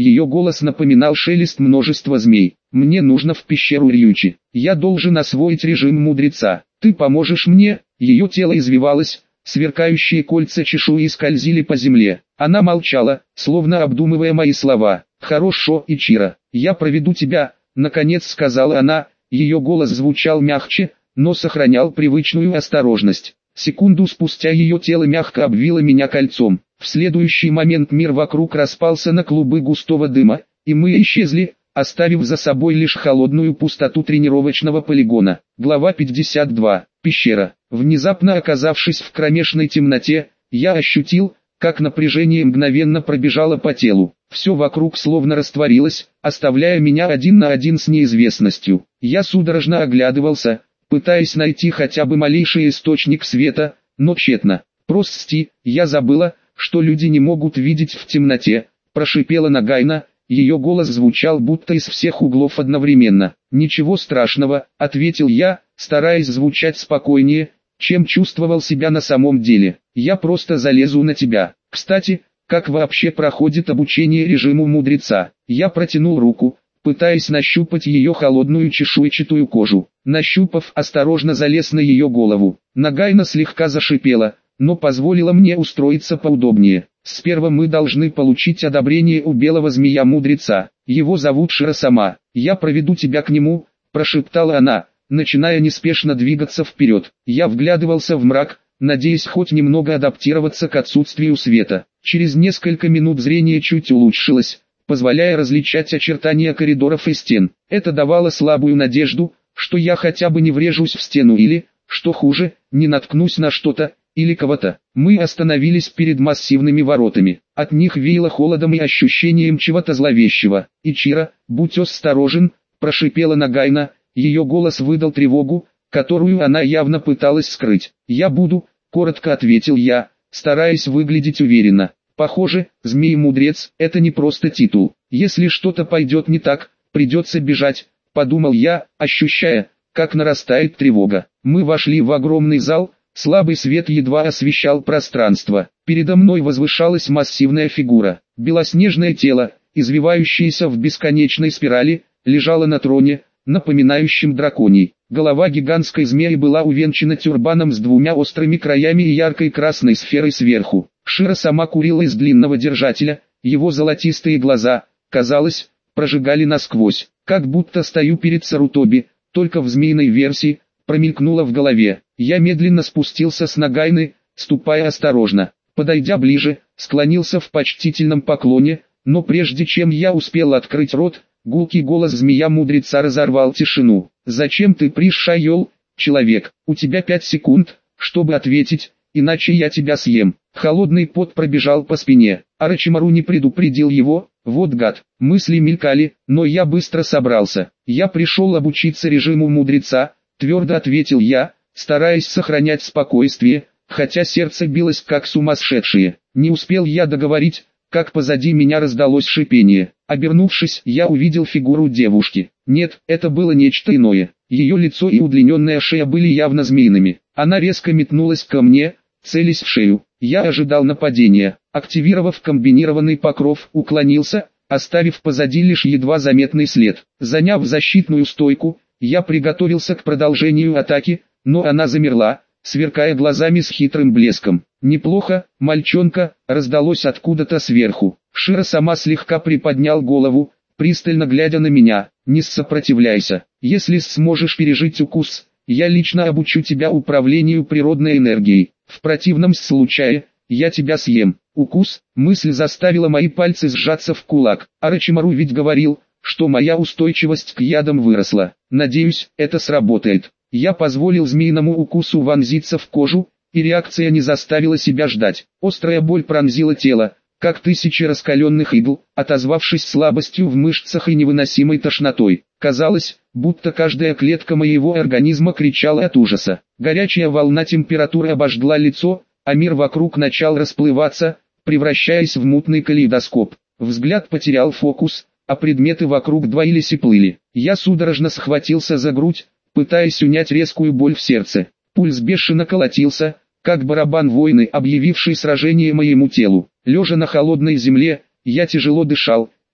Ее голос напоминал шелест множества змей. «Мне нужно в пещеру Рьючи. Я должен освоить режим мудреца. Ты поможешь мне?» Ее тело извивалось, сверкающие кольца чешуи скользили по земле. Она молчала, словно обдумывая мои слова. «Хорошо, Ичиро, я проведу тебя», — наконец сказала она. Ее голос звучал мягче, но сохранял привычную осторожность. Секунду спустя ее тело мягко обвило меня кольцом. В следующий момент мир вокруг распался на клубы густого дыма, и мы исчезли, оставив за собой лишь холодную пустоту тренировочного полигона. Глава пятьдесят два. Пещера. Внезапно оказавшись в кромешной темноте, я ощутил, как напряжение мгновенно пробежало по телу. Все вокруг словно растворилось, оставляя меня один на один с неизвестностью. Я судорожно оглядывался, пытаясь найти хотя бы малейший источник света, но тщетно. «Прости, я забыла, что люди не могут видеть в темноте», – прошипела Нагайна. Ее голос звучал будто из всех углов одновременно. «Ничего страшного», – ответил я, стараясь звучать спокойнее, чем чувствовал себя на самом деле. «Я просто залезу на тебя. Кстати, как вообще проходит обучение режиму мудреца?» Я протянул руку, пытаясь нащупать ее холодную чешуйчатую кожу. Нащупав, осторожно залез на ее голову. Нагайна слегка зашипела, но позволила мне устроиться поудобнее. «Сперва мы должны получить одобрение у белого змея-мудреца. Его зовут Широ-сама. Я проведу тебя к нему», – прошептала она, начиная неспешно двигаться вперед. Я вглядывался в мрак, надеясь хоть немного адаптироваться к отсутствию света. Через несколько минут зрение чуть улучшилось, позволяя различать очертания коридоров и стен. Это давало слабую надежду, что я хотя бы не врежусь в стену или, что хуже, не наткнусь на что-то или кого-то. Мы остановились перед массивными воротами. От них веяло холодом и ощущением чего-то зловещего. «Ичиро, будь осторожен», – прошипела Нагайна. Ее голос выдал тревогу, которую она явно пыталась скрыть. «Я буду», – коротко ответил я, стараясь выглядеть уверенно. Похоже, змей-мудрец – это не просто титул. Если что-то пойдет не так, придется бежать, подумал я, ощущая, как нарастает тревога. Мы вошли в огромный зал, слабый свет едва освещал пространство. Передо мной возвышалась массивная фигура. Белоснежное тело, извивающееся в бесконечной спирали, лежало на троне, напоминающим драконий. Голова гигантской змеи была увенчана тюрбаном с двумя острыми краями и яркой красной сферой сверху. Широ-сама курила из длинного держателя, его золотистые глаза, казалось, прожигали насквозь. «Как будто стою перед Сарутоби, только в змеиной версии», промелькнуло в голове. Я медленно спустился с Нагайны, ступая осторожно. Подойдя ближе, склонился в почтительном поклоне, но прежде чем я успел открыть рот, гулкий голос змея-мудреца разорвал тишину. «Зачем ты пришел, человек? У тебя пять секунд, чтобы ответить, иначе я тебя съем». Холодный пот пробежал по спине. Орочимару не предупредил его. Вот гад. Мысли мелькали, но я быстро собрался. «Я пришел обучиться режиму мудреца», твердо ответил я, стараясь сохранять спокойствие, хотя сердце билось как сумасшедшее. Не успел я договорить, как позади меня раздалось шипение. Обернувшись, я увидел фигуру девушки. Нет, это было нечто иное. Ее лицо и удлиненная шея были явно змеиными. Она резко метнулась ко мне, целясь в шею. Я ожидал нападения. Активировав комбинированный покров, уклонился, оставив позади лишь едва заметный след. Заняв защитную стойку, я приготовился к продолжению атаки, но она замерла, сверкая глазами с хитрым блеском. «Неплохо, мальчонка», раздалось откуда-то сверху. Широ-сама слегка приподнял голову, пристально глядя на меня. «Не сопротивляйся. Если сможешь пережить укус, я лично обучу тебя управлению природной энергией. В противном случае, я тебя съем». Укус, мысль заставила мои пальцы сжаться в кулак. Орочимару ведь говорил, что моя устойчивость к ядам выросла. Надеюсь, это сработает. Я позволил змеиному укусу вонзиться в кожу, и реакция не заставила себя ждать. Острая боль пронзила тело, как тысячи раскаленных игл, отозвавшись слабостью в мышцах и невыносимой тошнотой. Казалось, будто каждая клетка моего организма кричала от ужаса. Горячая волна температуры обожгла лицо, а мир вокруг начал расплываться, превращаясь в мутный калейдоскоп. Взгляд потерял фокус, а предметы вокруг двоились и плыли. Я судорожно схватился за грудь, пытаясь унять резкую боль в сердце. Пульс бешено колотился, как барабан войны, объявивший сражение моему телу. Лежа на холодной земле, я тяжело дышал,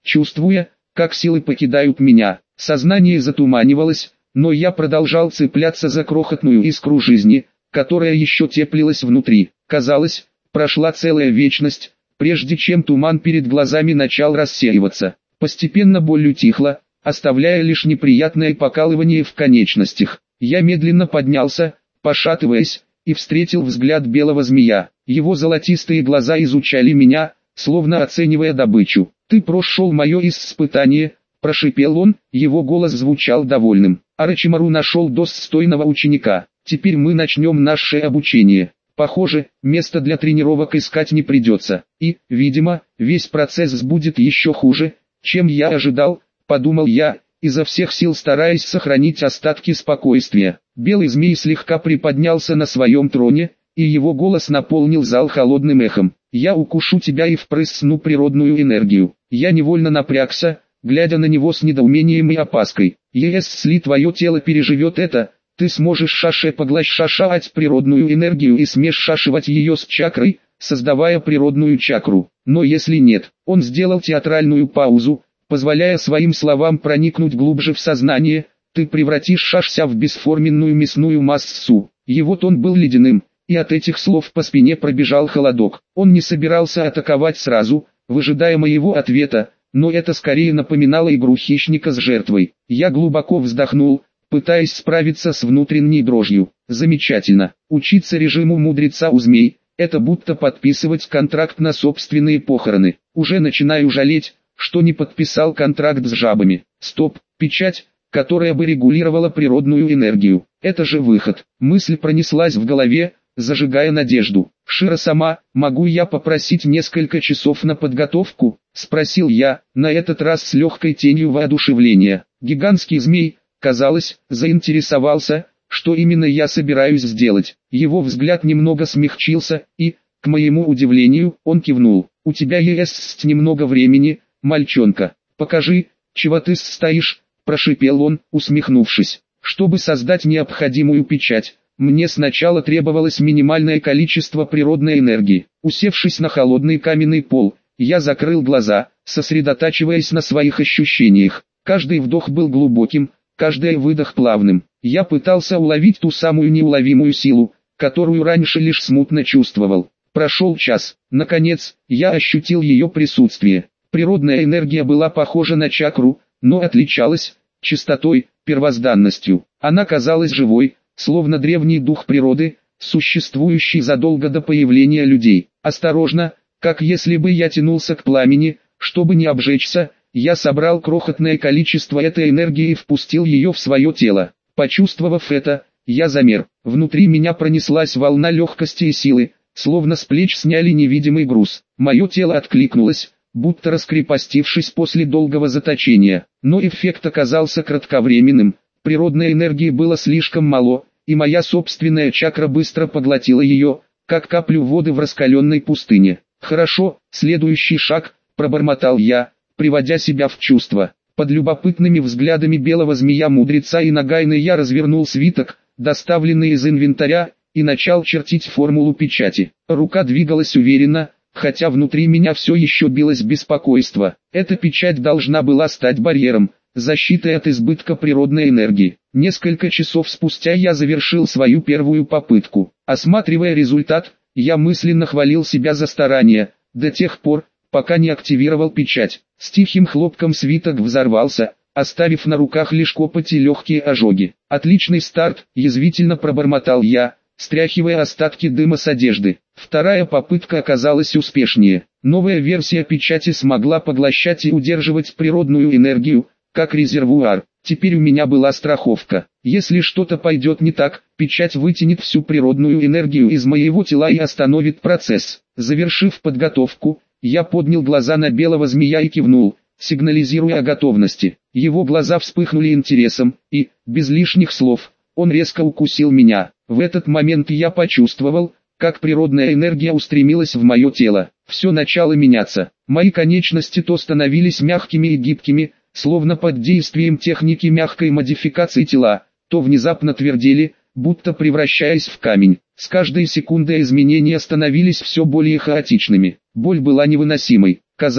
чувствуя, как силы покидают меня. Сознание затуманивалось, но я продолжал цепляться за крохотную искру жизни, которая еще теплилась внутри. Казалось, прошла целая вечность, прежде чем туман перед глазами начал рассеиваться. Постепенно боль утихла, оставляя лишь неприятное покалывание в конечностях. Я медленно поднялся, пошатываясь, и встретил взгляд белого змея. Его золотистые глаза изучали меня, словно оценивая добычу. «Ты прошел мое испытание», — прошипел он, его голос звучал довольным. «Орочимару нашел достойного ученика. Теперь мы начнем наше обучение. Похоже, места для тренировок искать не придется. И, видимо, весь процесс будет еще хуже, чем я ожидал», — подумал я, изо всех сил стараясь сохранить остатки спокойствия. Белый змей слегка приподнялся на своем троне, и его голос наполнил зал холодным эхом. «Я укушу тебя и впрысну природную энергию». Я невольно напрягся, глядя на него с недоумением и опаской. «Если твое тело переживет это, ты сможешь шаше поглощать природную энергию и смешивать ее с чакрой, создавая природную чакру. Но если нет». Он сделал театральную паузу, позволяя своим словам проникнуть глубже в сознание. «Ты превратишь шашся в бесформенную мясную массу». Его тон был ледяным, и от этих слов по спине пробежал холодок. Он не собирался атаковать сразу, выжидая моего ответа, но это скорее напоминало игру хищника с жертвой. Я глубоко вздохнул, пытаясь справиться с внутренней дрожью. Замечательно. Учиться режиму мудреца у змей – это будто подписывать контракт на собственные похороны. Уже начинаю жалеть, что не подписал контракт с жабами. Стоп, печать, которая бы регулировала природную энергию. Это же выход. Мысль пронеслась в голове, зажигая надежду. «Широ-сама, могу я попросить несколько часов на подготовку?» – спросил я, на этот раз с легкой тенью воодушевления. Гигантский змей, казалось, заинтересовался, что именно я собираюсь сделать. Его взгляд немного смягчился, и, к моему удивлению, он кивнул. «У тебя есть немного времени, мальчонка. Покажи, чего ты стоишь», – прошипел он, усмехнувшись. «Чтобы создать необходимую печать, мне сначала требовалось минимальное количество природной энергии». Усевшись на холодный каменный пол, я закрыл глаза, сосредотачиваясь на своих ощущениях. Каждый вдох был глубоким, каждый выдох плавным. Я пытался уловить ту самую неуловимую силу, которую раньше лишь смутно чувствовал. Прошел час. Наконец, я ощутил ее присутствие. Природная энергия была похожа на чакру, но отличалась чистотой, первозданностью. Она казалась живой, словно древний дух природы, существующий задолго до появления людей. Осторожно, как если бы я тянулся к пламени, чтобы не обжечься, я собрал крохотное количество этой энергии и впустил ее в свое тело. Почувствовав это, я замер. Внутри меня пронеслась волна легкости и силы, словно с плеч сняли невидимый груз. Мое тело откликнулось, будто раскрепостившись после долгого заточения. Но эффект оказался кратковременным. Природной энергии было слишком мало, и моя собственная чакра быстро поглотила ее, как каплю воды в раскаленной пустыне. «Хорошо, следующий шаг», – пробормотал я, приводя себя в чувство. Под любопытными взглядами белого змея-мудреца и Нагайны я развернул свиток, доставленный из инвентаря, и начал чертить формулу печати. Рука двигалась уверенно, хотя внутри меня все еще билось беспокойство. Эта печать должна была стать барьером, защитой от избытка природной энергии. Несколько часов спустя я завершил свою первую попытку. Осматривая результат, я мысленно хвалил себя за старания, до тех пор, пока не активировал печать. С тихим хлопком свиток взорвался, оставив на руках лишь копоть и легкие ожоги. «Отличный старт», – язвительно пробормотал я, стряхивая остатки дыма с одежды. Вторая попытка оказалась успешнее. Новая версия печати смогла поглощать и удерживать природную энергию, как резервуар. Теперь у меня была страховка. Если что-то пойдет не так, печать вытянет всю природную энергию из моего тела и остановит процесс. Завершив подготовку, я поднял глаза на белого змея и кивнул, сигнализируя о готовности. Его глаза вспыхнули интересом, и, без лишних слов, он резко укусил меня. В этот момент я почувствовал, как природная энергия устремилась в мое тело. Все начало меняться. Мои конечности то становились мягкими и гибкими, словно под действием техники мягкой модификации тела, то внезапно твердели, будто превращаясь в камень. С каждой секундой изменения становились все более хаотичными. Боль была невыносимой. Казалось,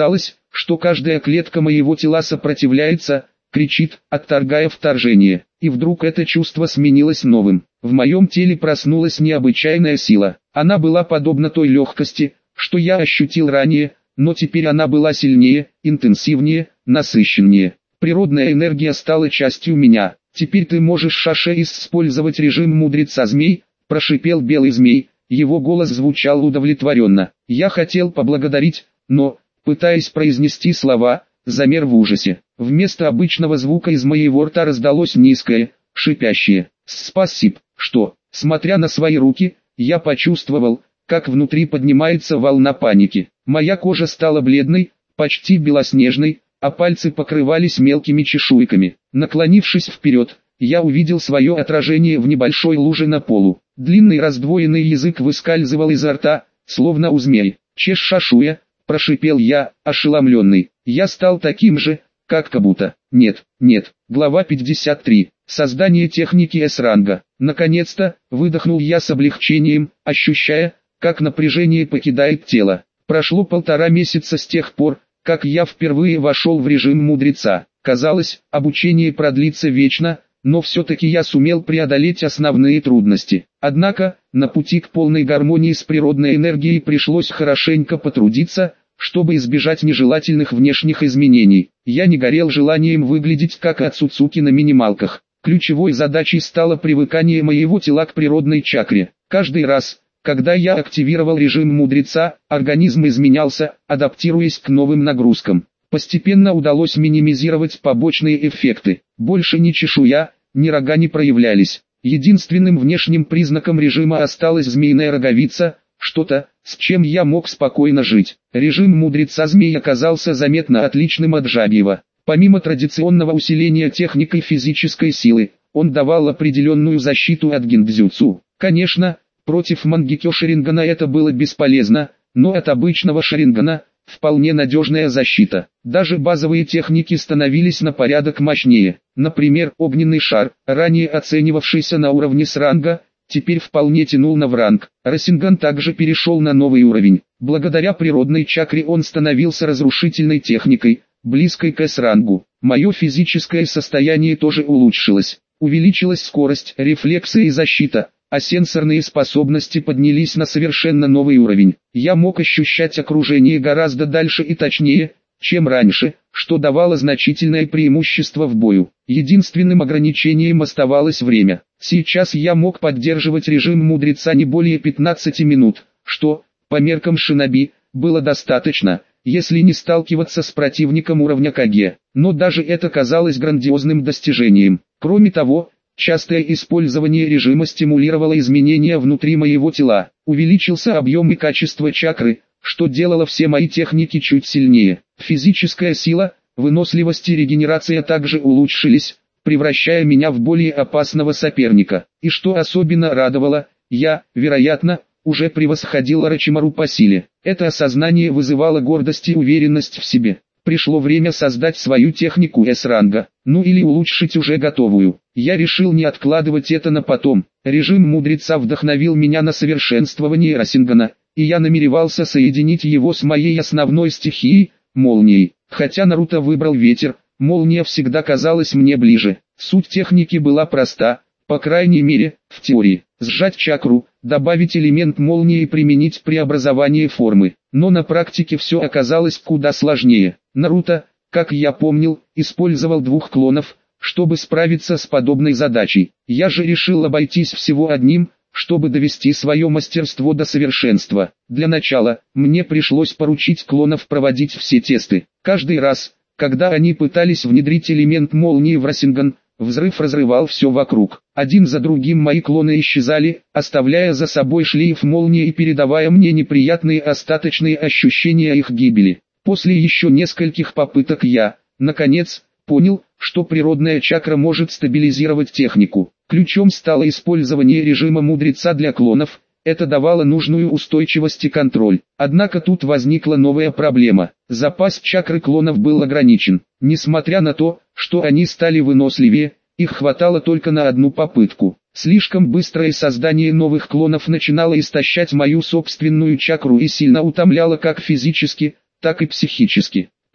что каждая клетка моего тела сопротивляется, кричит, отторгая вторжение. И вдруг это чувство сменилось новым. В моем теле проснулась необычайная сила. Она была подобна той легкости, что я ощутил ранее, но теперь она была сильнее, интенсивнее, насыщеннее. Природная энергия стала частью меня. «Теперь ты можешь, Шаше, использовать режим мудреца змей», – прошипел белый змей. Его голос звучал удовлетворенно. Я хотел поблагодарить, но, пытаясь произнести слова, замер в ужасе. Вместо обычного звука из моего рта раздалось низкое, шипящее «Спасибо», что, смотря на свои руки, я почувствовал, как внутри поднимается волна паники. Моя кожа стала бледной, почти белоснежной, а пальцы покрывались мелкими чешуйками. Наклонившись вперед, я увидел свое отражение в небольшой луже на полу. Длинный раздвоенный язык выскальзывал изо рта, словно у змей. «Чеш-шашуя», – прошипел я, ошеломленный. Я стал таким же, как Кабута. Нет, нет. Глава пятьдесят три. Создание техники С-ранга. Наконец-то, выдохнул я с облегчением, ощущая, как напряжение покидает тело. Прошло полтора месяца с тех пор, как я впервые вошел в режим мудреца. Казалось, обучение продлится вечно, но все-таки я сумел преодолеть основные трудности. Однако, на пути к полной гармонии с природной энергией пришлось хорошенько потрудиться, чтобы избежать нежелательных внешних изменений. Я не горел желанием выглядеть как Ацуцуки на минималках. Ключевой задачей стало привыкание моего тела к природной чакре. Каждый раз, когда я активировал режим мудреца, организм изменялся, адаптируясь к новым нагрузкам. Постепенно удалось минимизировать побочные эффекты. Больше ни чешуя, ни рога не проявлялись. Единственным внешним признаком режима осталась змеиная роговица, что-то, с чем я мог спокойно жить. Режим мудреца змей оказался заметно отличным от жабьего. Помимо традиционного усиления техникой физической силы, он давал определенную защиту от гиндзюцу. Конечно, против мангекё Шарингана это было бесполезно, но от обычного Шарингана – вполне надежная защита. Даже базовые техники становились на порядок мощнее. Например, огненный шар, ранее оценивавшийся на уровне С-ранга, теперь вполне тянул на В-ранг. Расинган также перешел на новый уровень. Благодаря природной чакре он становился разрушительной техникой, близкой к С-рангу. Мое физическое состояние тоже улучшилось. Увеличилась скорость, рефлексы и защита, а сенсорные способности поднялись на совершенно новый уровень. Я мог ощущать окружение гораздо дальше и точнее, чем раньше, что давало значительное преимущество в бою. Единственным ограничением оставалось время. Сейчас я мог поддерживать режим мудреца не более пятнадцати минут, что, по меркам шиноби, было достаточно, если не сталкиваться с противником уровня Каге. Но даже это казалось грандиозным достижением. Кроме того, частое использование режима стимулировало изменения внутри моего тела. Увеличился объем и качество чакры, что делало все мои техники чуть сильнее. Физическая сила, выносливость и регенерация также улучшились, превращая меня в более опасного соперника. И что особенно радовало, я, вероятно, уже превосходил Орочимару по силе. Это осознание вызывало гордость и уверенность в себе. Пришло время создать свою технику С-ранга, ну или улучшить уже готовую. Я решил не откладывать это на потом. Режим мудреца вдохновил меня на совершенствование Расингана, и я намеревался соединить его с моей основной стихией – молнией. Хотя Наруто выбрал ветер, молния всегда казалась мне ближе. Суть техники была проста, по крайней мере, в теории. Сжать чакру, добавить элемент молнии и применить преобразование формы. Но на практике все оказалось куда сложнее. Наруто, как я помнил, использовал двух клонов, чтобы справиться с подобной задачей. Я же решил обойтись всего одним, чтобы довести свое мастерство до совершенства. Для начала, мне пришлось поручить клонов проводить все тесты. Каждый раз, когда они пытались внедрить элемент молнии в Расинган, взрыв разрывал все вокруг. Один за другим мои клоны исчезали, оставляя за собой шлейф молнии и передавая мне неприятные остаточные ощущения их гибели. После еще нескольких попыток я, наконец, понял, что природная чакра может стабилизировать технику. Ключом стало использование режима мудреца для клонов. Это давало нужную устойчивость и контроль. Однако тут возникла новая проблема. Запас чакры клонов был ограничен. Несмотря на то, что они стали выносливее, их хватало только на одну попытку. Слишком быстрое создание новых клонов начинало истощать мою собственную чакру и сильно утомляло как физически, так и психически.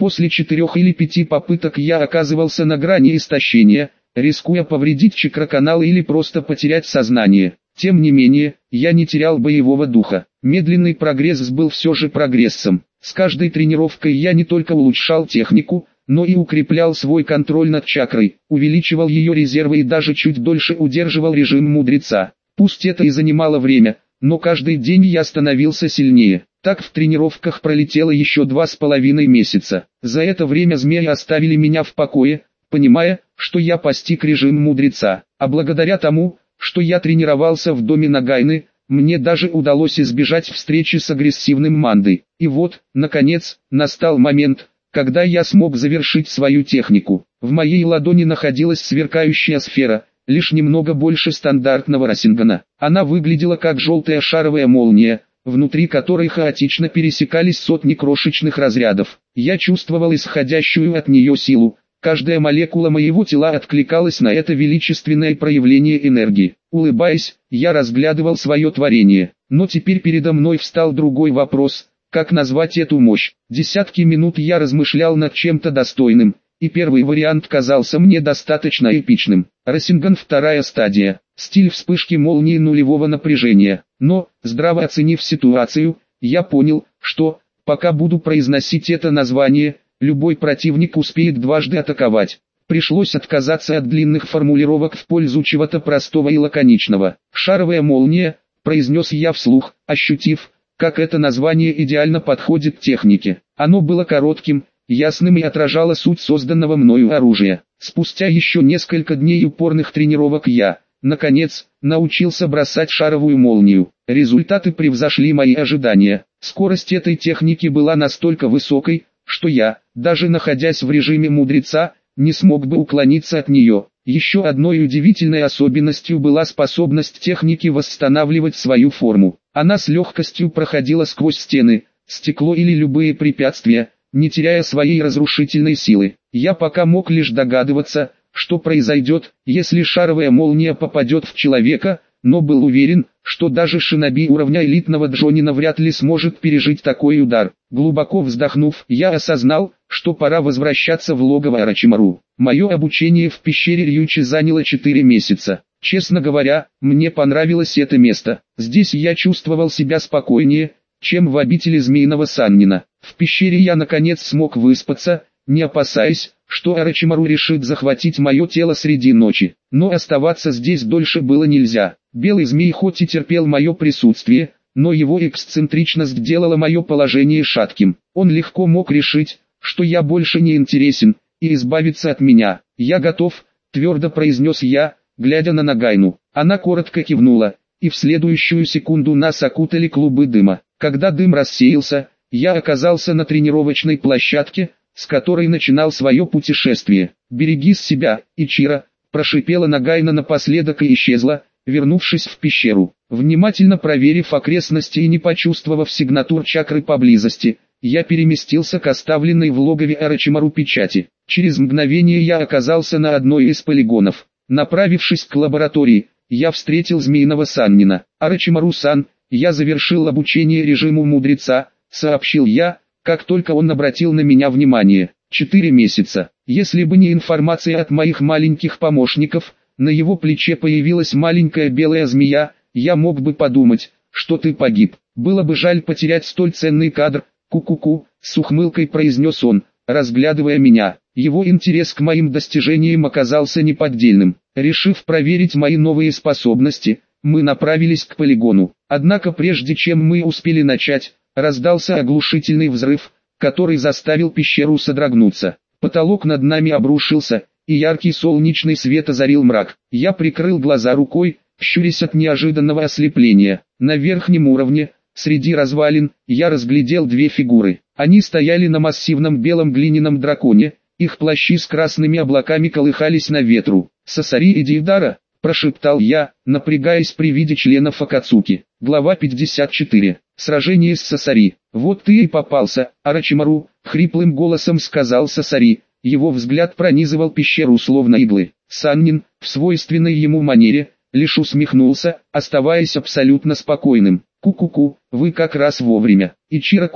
После четырех или пяти попыток я оказывался на грани истощения, рискуя повредить чакроканал или просто потерять сознание. Тем не менее, я не терял боевого духа. Медленный прогресс был все же прогрессом. С каждой тренировкой я не только улучшал технику, но и укреплял свой контроль над чакрой, увеличивал ее резервы и даже чуть дольше удерживал режим мудреца. Пусть это и занимало время, но каждый день я становился сильнее. Так в тренировках пролетело еще два с половиной месяца. За это время змеи оставили меня в покое, понимая, что я постиг режим мудреца. А благодаря тому, что я тренировался в доме Нагайны, мне даже удалось избежать встречи с агрессивным Мандой. И вот, наконец, настал момент, когда я смог завершить свою технику. В моей ладони находилась сверкающая сфера, лишь немного больше стандартного Расингана. Она выглядела как желтая шаровая молния, внутри которой хаотично пересекались сотни крошечных разрядов. Я чувствовал исходящую от нее силу. Каждая молекула моего тела откликалась на это величественное проявление энергии. Улыбаясь, я разглядывал свое творение. Но теперь передо мной встал другой вопрос: как назвать эту мощь? Десятки минут я размышлял над чем-то достойным, и первый вариант казался мне достаточно эпичным. Расинган, вторая стадия. Стиль вспышки молнии нулевого напряжения. Но, здраво оценив ситуацию, я понял, что, пока буду произносить это название, любой противник успеет дважды атаковать. Пришлось отказаться от длинных формулировок в пользу чего-то простого и лаконичного. «Шаровая молния», произнес я вслух, ощутив, как это название идеально подходит к технике. Оно было коротким, ясным и отражало суть созданного мною оружия. Спустя еще несколько дней упорных тренировок я, наконец, научился бросать шаровую молнию. Результаты превзошли мои ожидания. Скорость этой техники была настолько высокой, что я, даже находясь в режиме мудреца, не смог бы уклониться от нее. Еще одной удивительной особенностью была способность техники восстанавливать свою форму. Она с легкостью проходила сквозь стены, стекло или любые препятствия, не теряя своей разрушительной силы. Я пока мог лишь догадываться, что произойдет, если шаровая молния попадет в человека, но был уверен, что даже шиноби уровня элитного Джонина вряд ли сможет пережить такой удар. Глубоко вздохнув, я осознал, что пора возвращаться в логово Орочимару. Мое обучение в пещере Рьючи заняло четыре месяца. Честно говоря, мне понравилось это место. Здесь я чувствовал себя спокойнее, чем в обители Змеиного Саннина. В пещере я наконец смог выспаться, не опасаясь, что Орочимару решит захватить мое тело среди ночи. Но оставаться здесь дольше было нельзя. Белый змей хоть и терпел мое присутствие, но его эксцентричность делала мое положение шатким. Он легко мог решить, что я больше не интересен, и избавиться от меня. «Я готов», — твердо произнес я, глядя на Нагайну. Она коротко кивнула, и в следующую секунду нас окутали клубы дыма. Когда дым рассеялся, я оказался на тренировочной площадке, с которой начинал свое путешествие. «Берегись себя, Ичиро», — прошипела Нагайна напоследок и исчезла, вернувшись в пещеру. Внимательно проверив окрестности и не почувствовав сигнатур чакры поблизости, я переместился к оставленной в логове Орочимару печати. Через мгновение я оказался на одной из полигонов. Направившись к лаборатории, я встретил Змеиного Саннина. «Орочимару-сан, я завершил обучение режиму мудреца», — сообщил я, как только он обратил на меня внимание. Четыре месяца. Если бы не информация от моих маленьких помощников, на его плече появилась маленькая белая змея, я мог бы подумать, что ты погиб. Было бы жаль потерять столь ценный кадр. «Ку-ку-ку», с ухмылкой произнес он, разглядывая меня. Его интерес к моим достижениям оказался неподдельным. Решив проверить мои новые способности, мы направились к полигону. Однако прежде чем мы успели начать, раздался оглушительный взрыв, который заставил пещеру содрогнуться. Потолок над нами обрушился, и яркий солнечный свет озарил мрак. Я прикрыл глаза рукой, щурясь от неожиданного ослепления. На верхнем уровне, среди развалин, я разглядел две фигуры. Они стояли на массивном белом глиняном драконе, их плащи с красными облаками колыхались на ветру. «Сасари и Дейдара», — прошептал я, напрягаясь при виде членов Акацуки. Глава пятьдесят четыре. Сражение с Сасари. «Вот ты и попался, Орочимару», — хриплым голосом сказал Сасари. Его взгляд пронизывал пещеру словно иглы. Саннин, в свойственной ему манере, лишь усмехнулся, оставаясь абсолютно спокойным. «Ку-ку-ку, вы как раз вовремя. Ичиро-кун,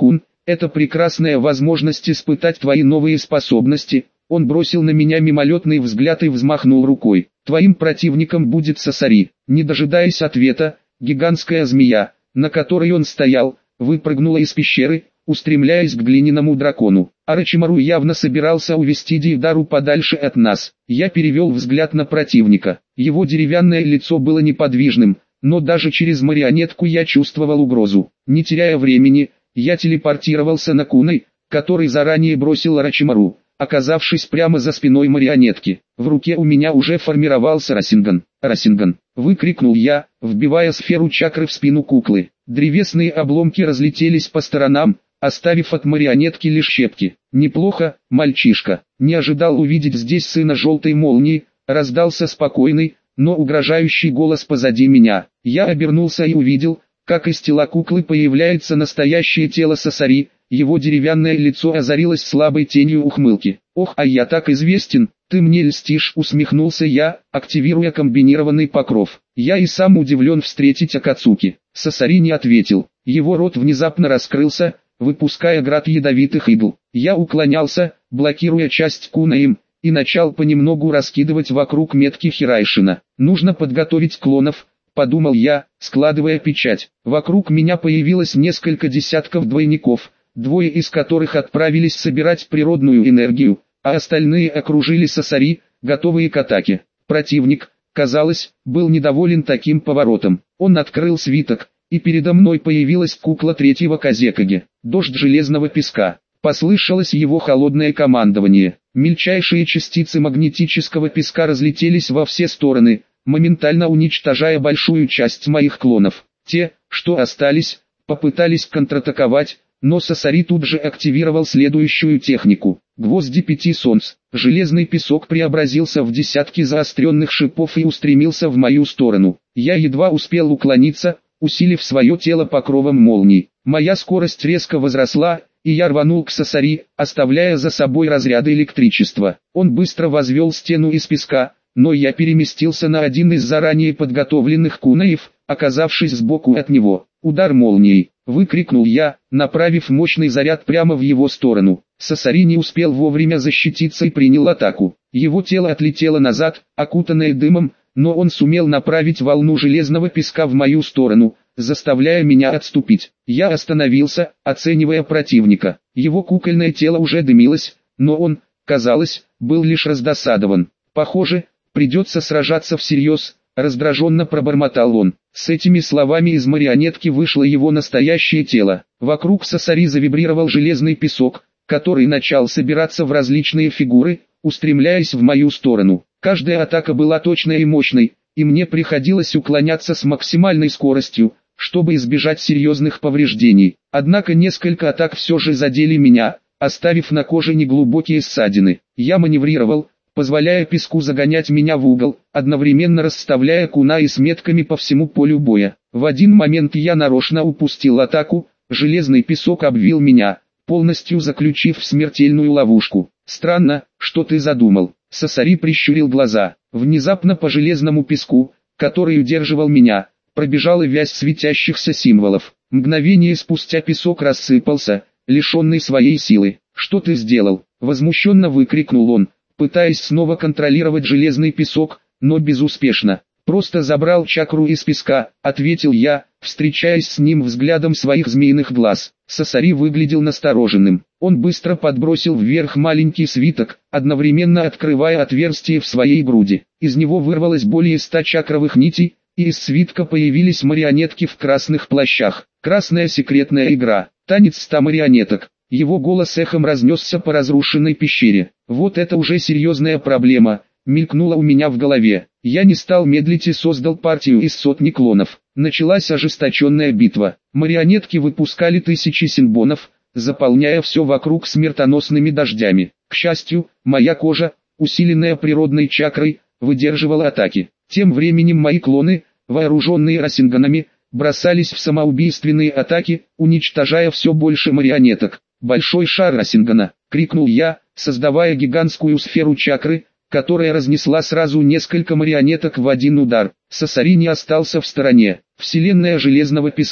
Это прекрасная возможность испытать твои новые способности. Он бросил на меня мимолетный взгляд и взмахнул рукой. Твоим противником будет Сасари. Не дожидаясь ответа, гигантская змея, на которой он стоял, выпрыгнула из пещеры, устремляясь к глиняному дракону. Орочимару явно собирался увести Дейвдару подальше от нас. Я перевел взгляд на противника. Его деревянное лицо было неподвижным, но даже через марионетку я чувствовал угрозу. Не теряя времени, я телепортировался на Кунай, который заранее бросил Орочимару, оказавшись прямо за спиной марионетки. В руке у меня уже формировался Расинган. «Расинган!» — выкрикнул я, вбивая сферу чакры в спину куклы. Древесные обломки разлетелись по сторонам, оставив от марионетки лишь щепки. «Неплохо, мальчишка!» Не ожидал увидеть здесь сына желтой молнии, раздался спокойный, но угрожающий голос позади меня. Я обернулся и увидел, как из тела куклы появляется настоящее тело Сасари. Его деревянное лицо озарилось слабой тенью ухмылки. «Ох, а я так известен, ты мне льстишь», — усмехнулся я, активируя комбинированный покров. Я и сам удивлен встретить Акацуки. Сасари не ответил. Его рот внезапно раскрылся, выпуская град ядовитых игл. Я уклонялся, блокируя часть куна им, и начал понемногу раскидывать вокруг метки Хирайшина. «Нужно подготовить клонов», — подумал я, складывая печать. Вокруг меня появилось несколько десятков двойников, двое из которых отправились собирать природную энергию, а остальные окружили Сасари, готовые к атаке. Противник, казалось, был недоволен таким поворотом. Он открыл свиток, и передо мной появилась кукла третьего Казекаге. Дождь железного песка. Послышалось его холодное командование. Мельчайшие частицы магнетического песка разлетелись во все стороны, моментально уничтожая большую часть моих клонов. Те, что остались, попытались контратаковать, но Сасари тут же активировал следующую технику. Гвозди пяти солнц. Железный песок преобразился в десятки заостренных шипов и устремился в мою сторону. Я едва успел уклониться, усилив свое тело покровом молний. Моя скорость резко возросла, и я рванул к Сасари, оставляя за собой разряды электричества. Он быстро возвел стену из песка, но я переместился на один из заранее подготовленных кунаев, оказавшись сбоку от него. «Удар молнией!» — выкрикнул я, направив мощный заряд прямо в его сторону. Сасари не успел вовремя защититься и принял атаку. Его тело отлетело назад, окутанное дымом, но он сумел направить волну железного песка в мою сторону, заставляя меня отступить. Я остановился, оценивая противника. Его кукольное тело уже дымилось, но он, казалось, был лишь раздосадован. «Похоже, придется сражаться всерьез», — раздраженно пробормотал он. С этими словами из марионетки вышло его настоящее тело. Вокруг Сасари завибрировал железный песок, который начал собираться в различные фигуры, устремляясь в мою сторону. Каждая атака была точной и мощной, и мне приходилось уклоняться с максимальной скоростью, чтобы избежать серьезных повреждений. Однако несколько атак все же задели меня, оставив на коже неглубокие ссадины. Я маневрировал, позволяя песку загонять меня в угол, одновременно расставляя кунаи с метками по всему полю боя. В один момент я нарочно упустил атаку, железный песок обвил меня, полностью заключив в смертельную ловушку. «Странно, что ты задумал?» Сасари прищурил глаза. Внезапно по железному песку, который удерживал меня, пробежала вязь светящихся символов. Мгновение спустя песок рассыпался, лишенный своей силы. «Что ты сделал?» — возмущенно выкрикнул он, пытаясь снова контролировать железный песок, но безуспешно. «Просто забрал чакру из песка», — ответил я, встречаясь с ним взглядом своих змеиных глаз. Сасари выглядел настороженным. Он быстро подбросил вверх маленький свиток, одновременно открывая отверстие в своей груди. Из него вырвалось более ста чакровых нитей, и из свитка появились марионетки в красных плащах. Красная секретная игра. Танец ста марионеток. Его голос эхом разнесся по разрушенной пещере. «Вот это уже серьезная проблема», — мелькнуло у меня в голове. Я не стал медлить и создал партию из сотни клонов. Началась ожесточенная битва. Марионетки выпускали тысячи синбонов, заполняя все вокруг смертоносными дождями. К счастью, моя кожа, усиленная природной чакрой, выдерживала атаки. Тем временем мои клоны, вооруженные расинганами, бросались в самоубийственные атаки, уничтожая все больше марионеток. «Большой шар Расингана!» — крикнул я, создавая гигантскую сферу чакры, которая разнесла сразу несколько марионеток в один удар. Сасари не остался в стороне. Вселенная железного песка.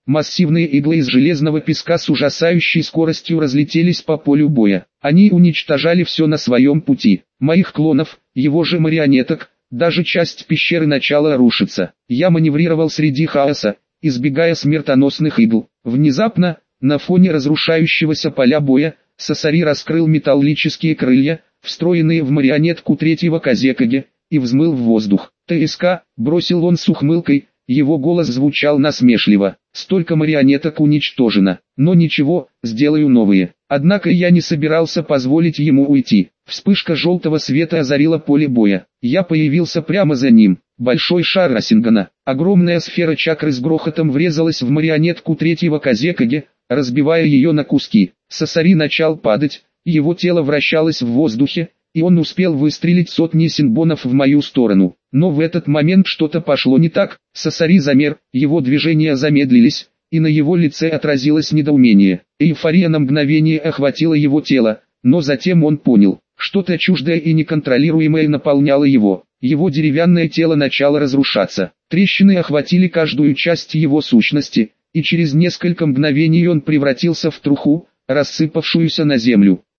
Массивные иглы из железного песка с ужасающей скоростью разлетелись по полю боя. Они уничтожали все на своем пути. Моих клонов, его же марионеток, даже часть пещеры начала рушиться. Я маневрировал среди хаоса, избегая смертоносных игл. Внезапно, на фоне разрушающегося поля боя, Сасари раскрыл металлические крылья, встроенные в марионетку третьего Казекаге, и взмыл в воздух. «ТСК», бросил он с ухмылкой, его голос звучал насмешливо. «Столько марионеток уничтожено, но ничего, сделаю новые». Однако я не собирался позволить ему уйти. Вспышка желтого света озарила поле боя. Я появился прямо за ним. Большой шар Расингана, огромная сфера чакры с грохотом врезалась в марионетку третьего Казекаге, разбивая ее на куски. Сасари начал падать, его тело вращалось в воздухе, и он успел выстрелить сотни синбонов в мою сторону. Но в этот момент что-то пошло не так. Сасари замер, его движения замедлились, и на его лице отразилось недоумение. Эйфория на мгновение охватила его тело, но затем он понял, что-то чуждое и неконтролируемое наполняло его. Его деревянное тело начало разрушаться. Трещины охватили каждую часть его сущности, и через несколько мгновений он превратился в труху, рассыпавшуюся на землю.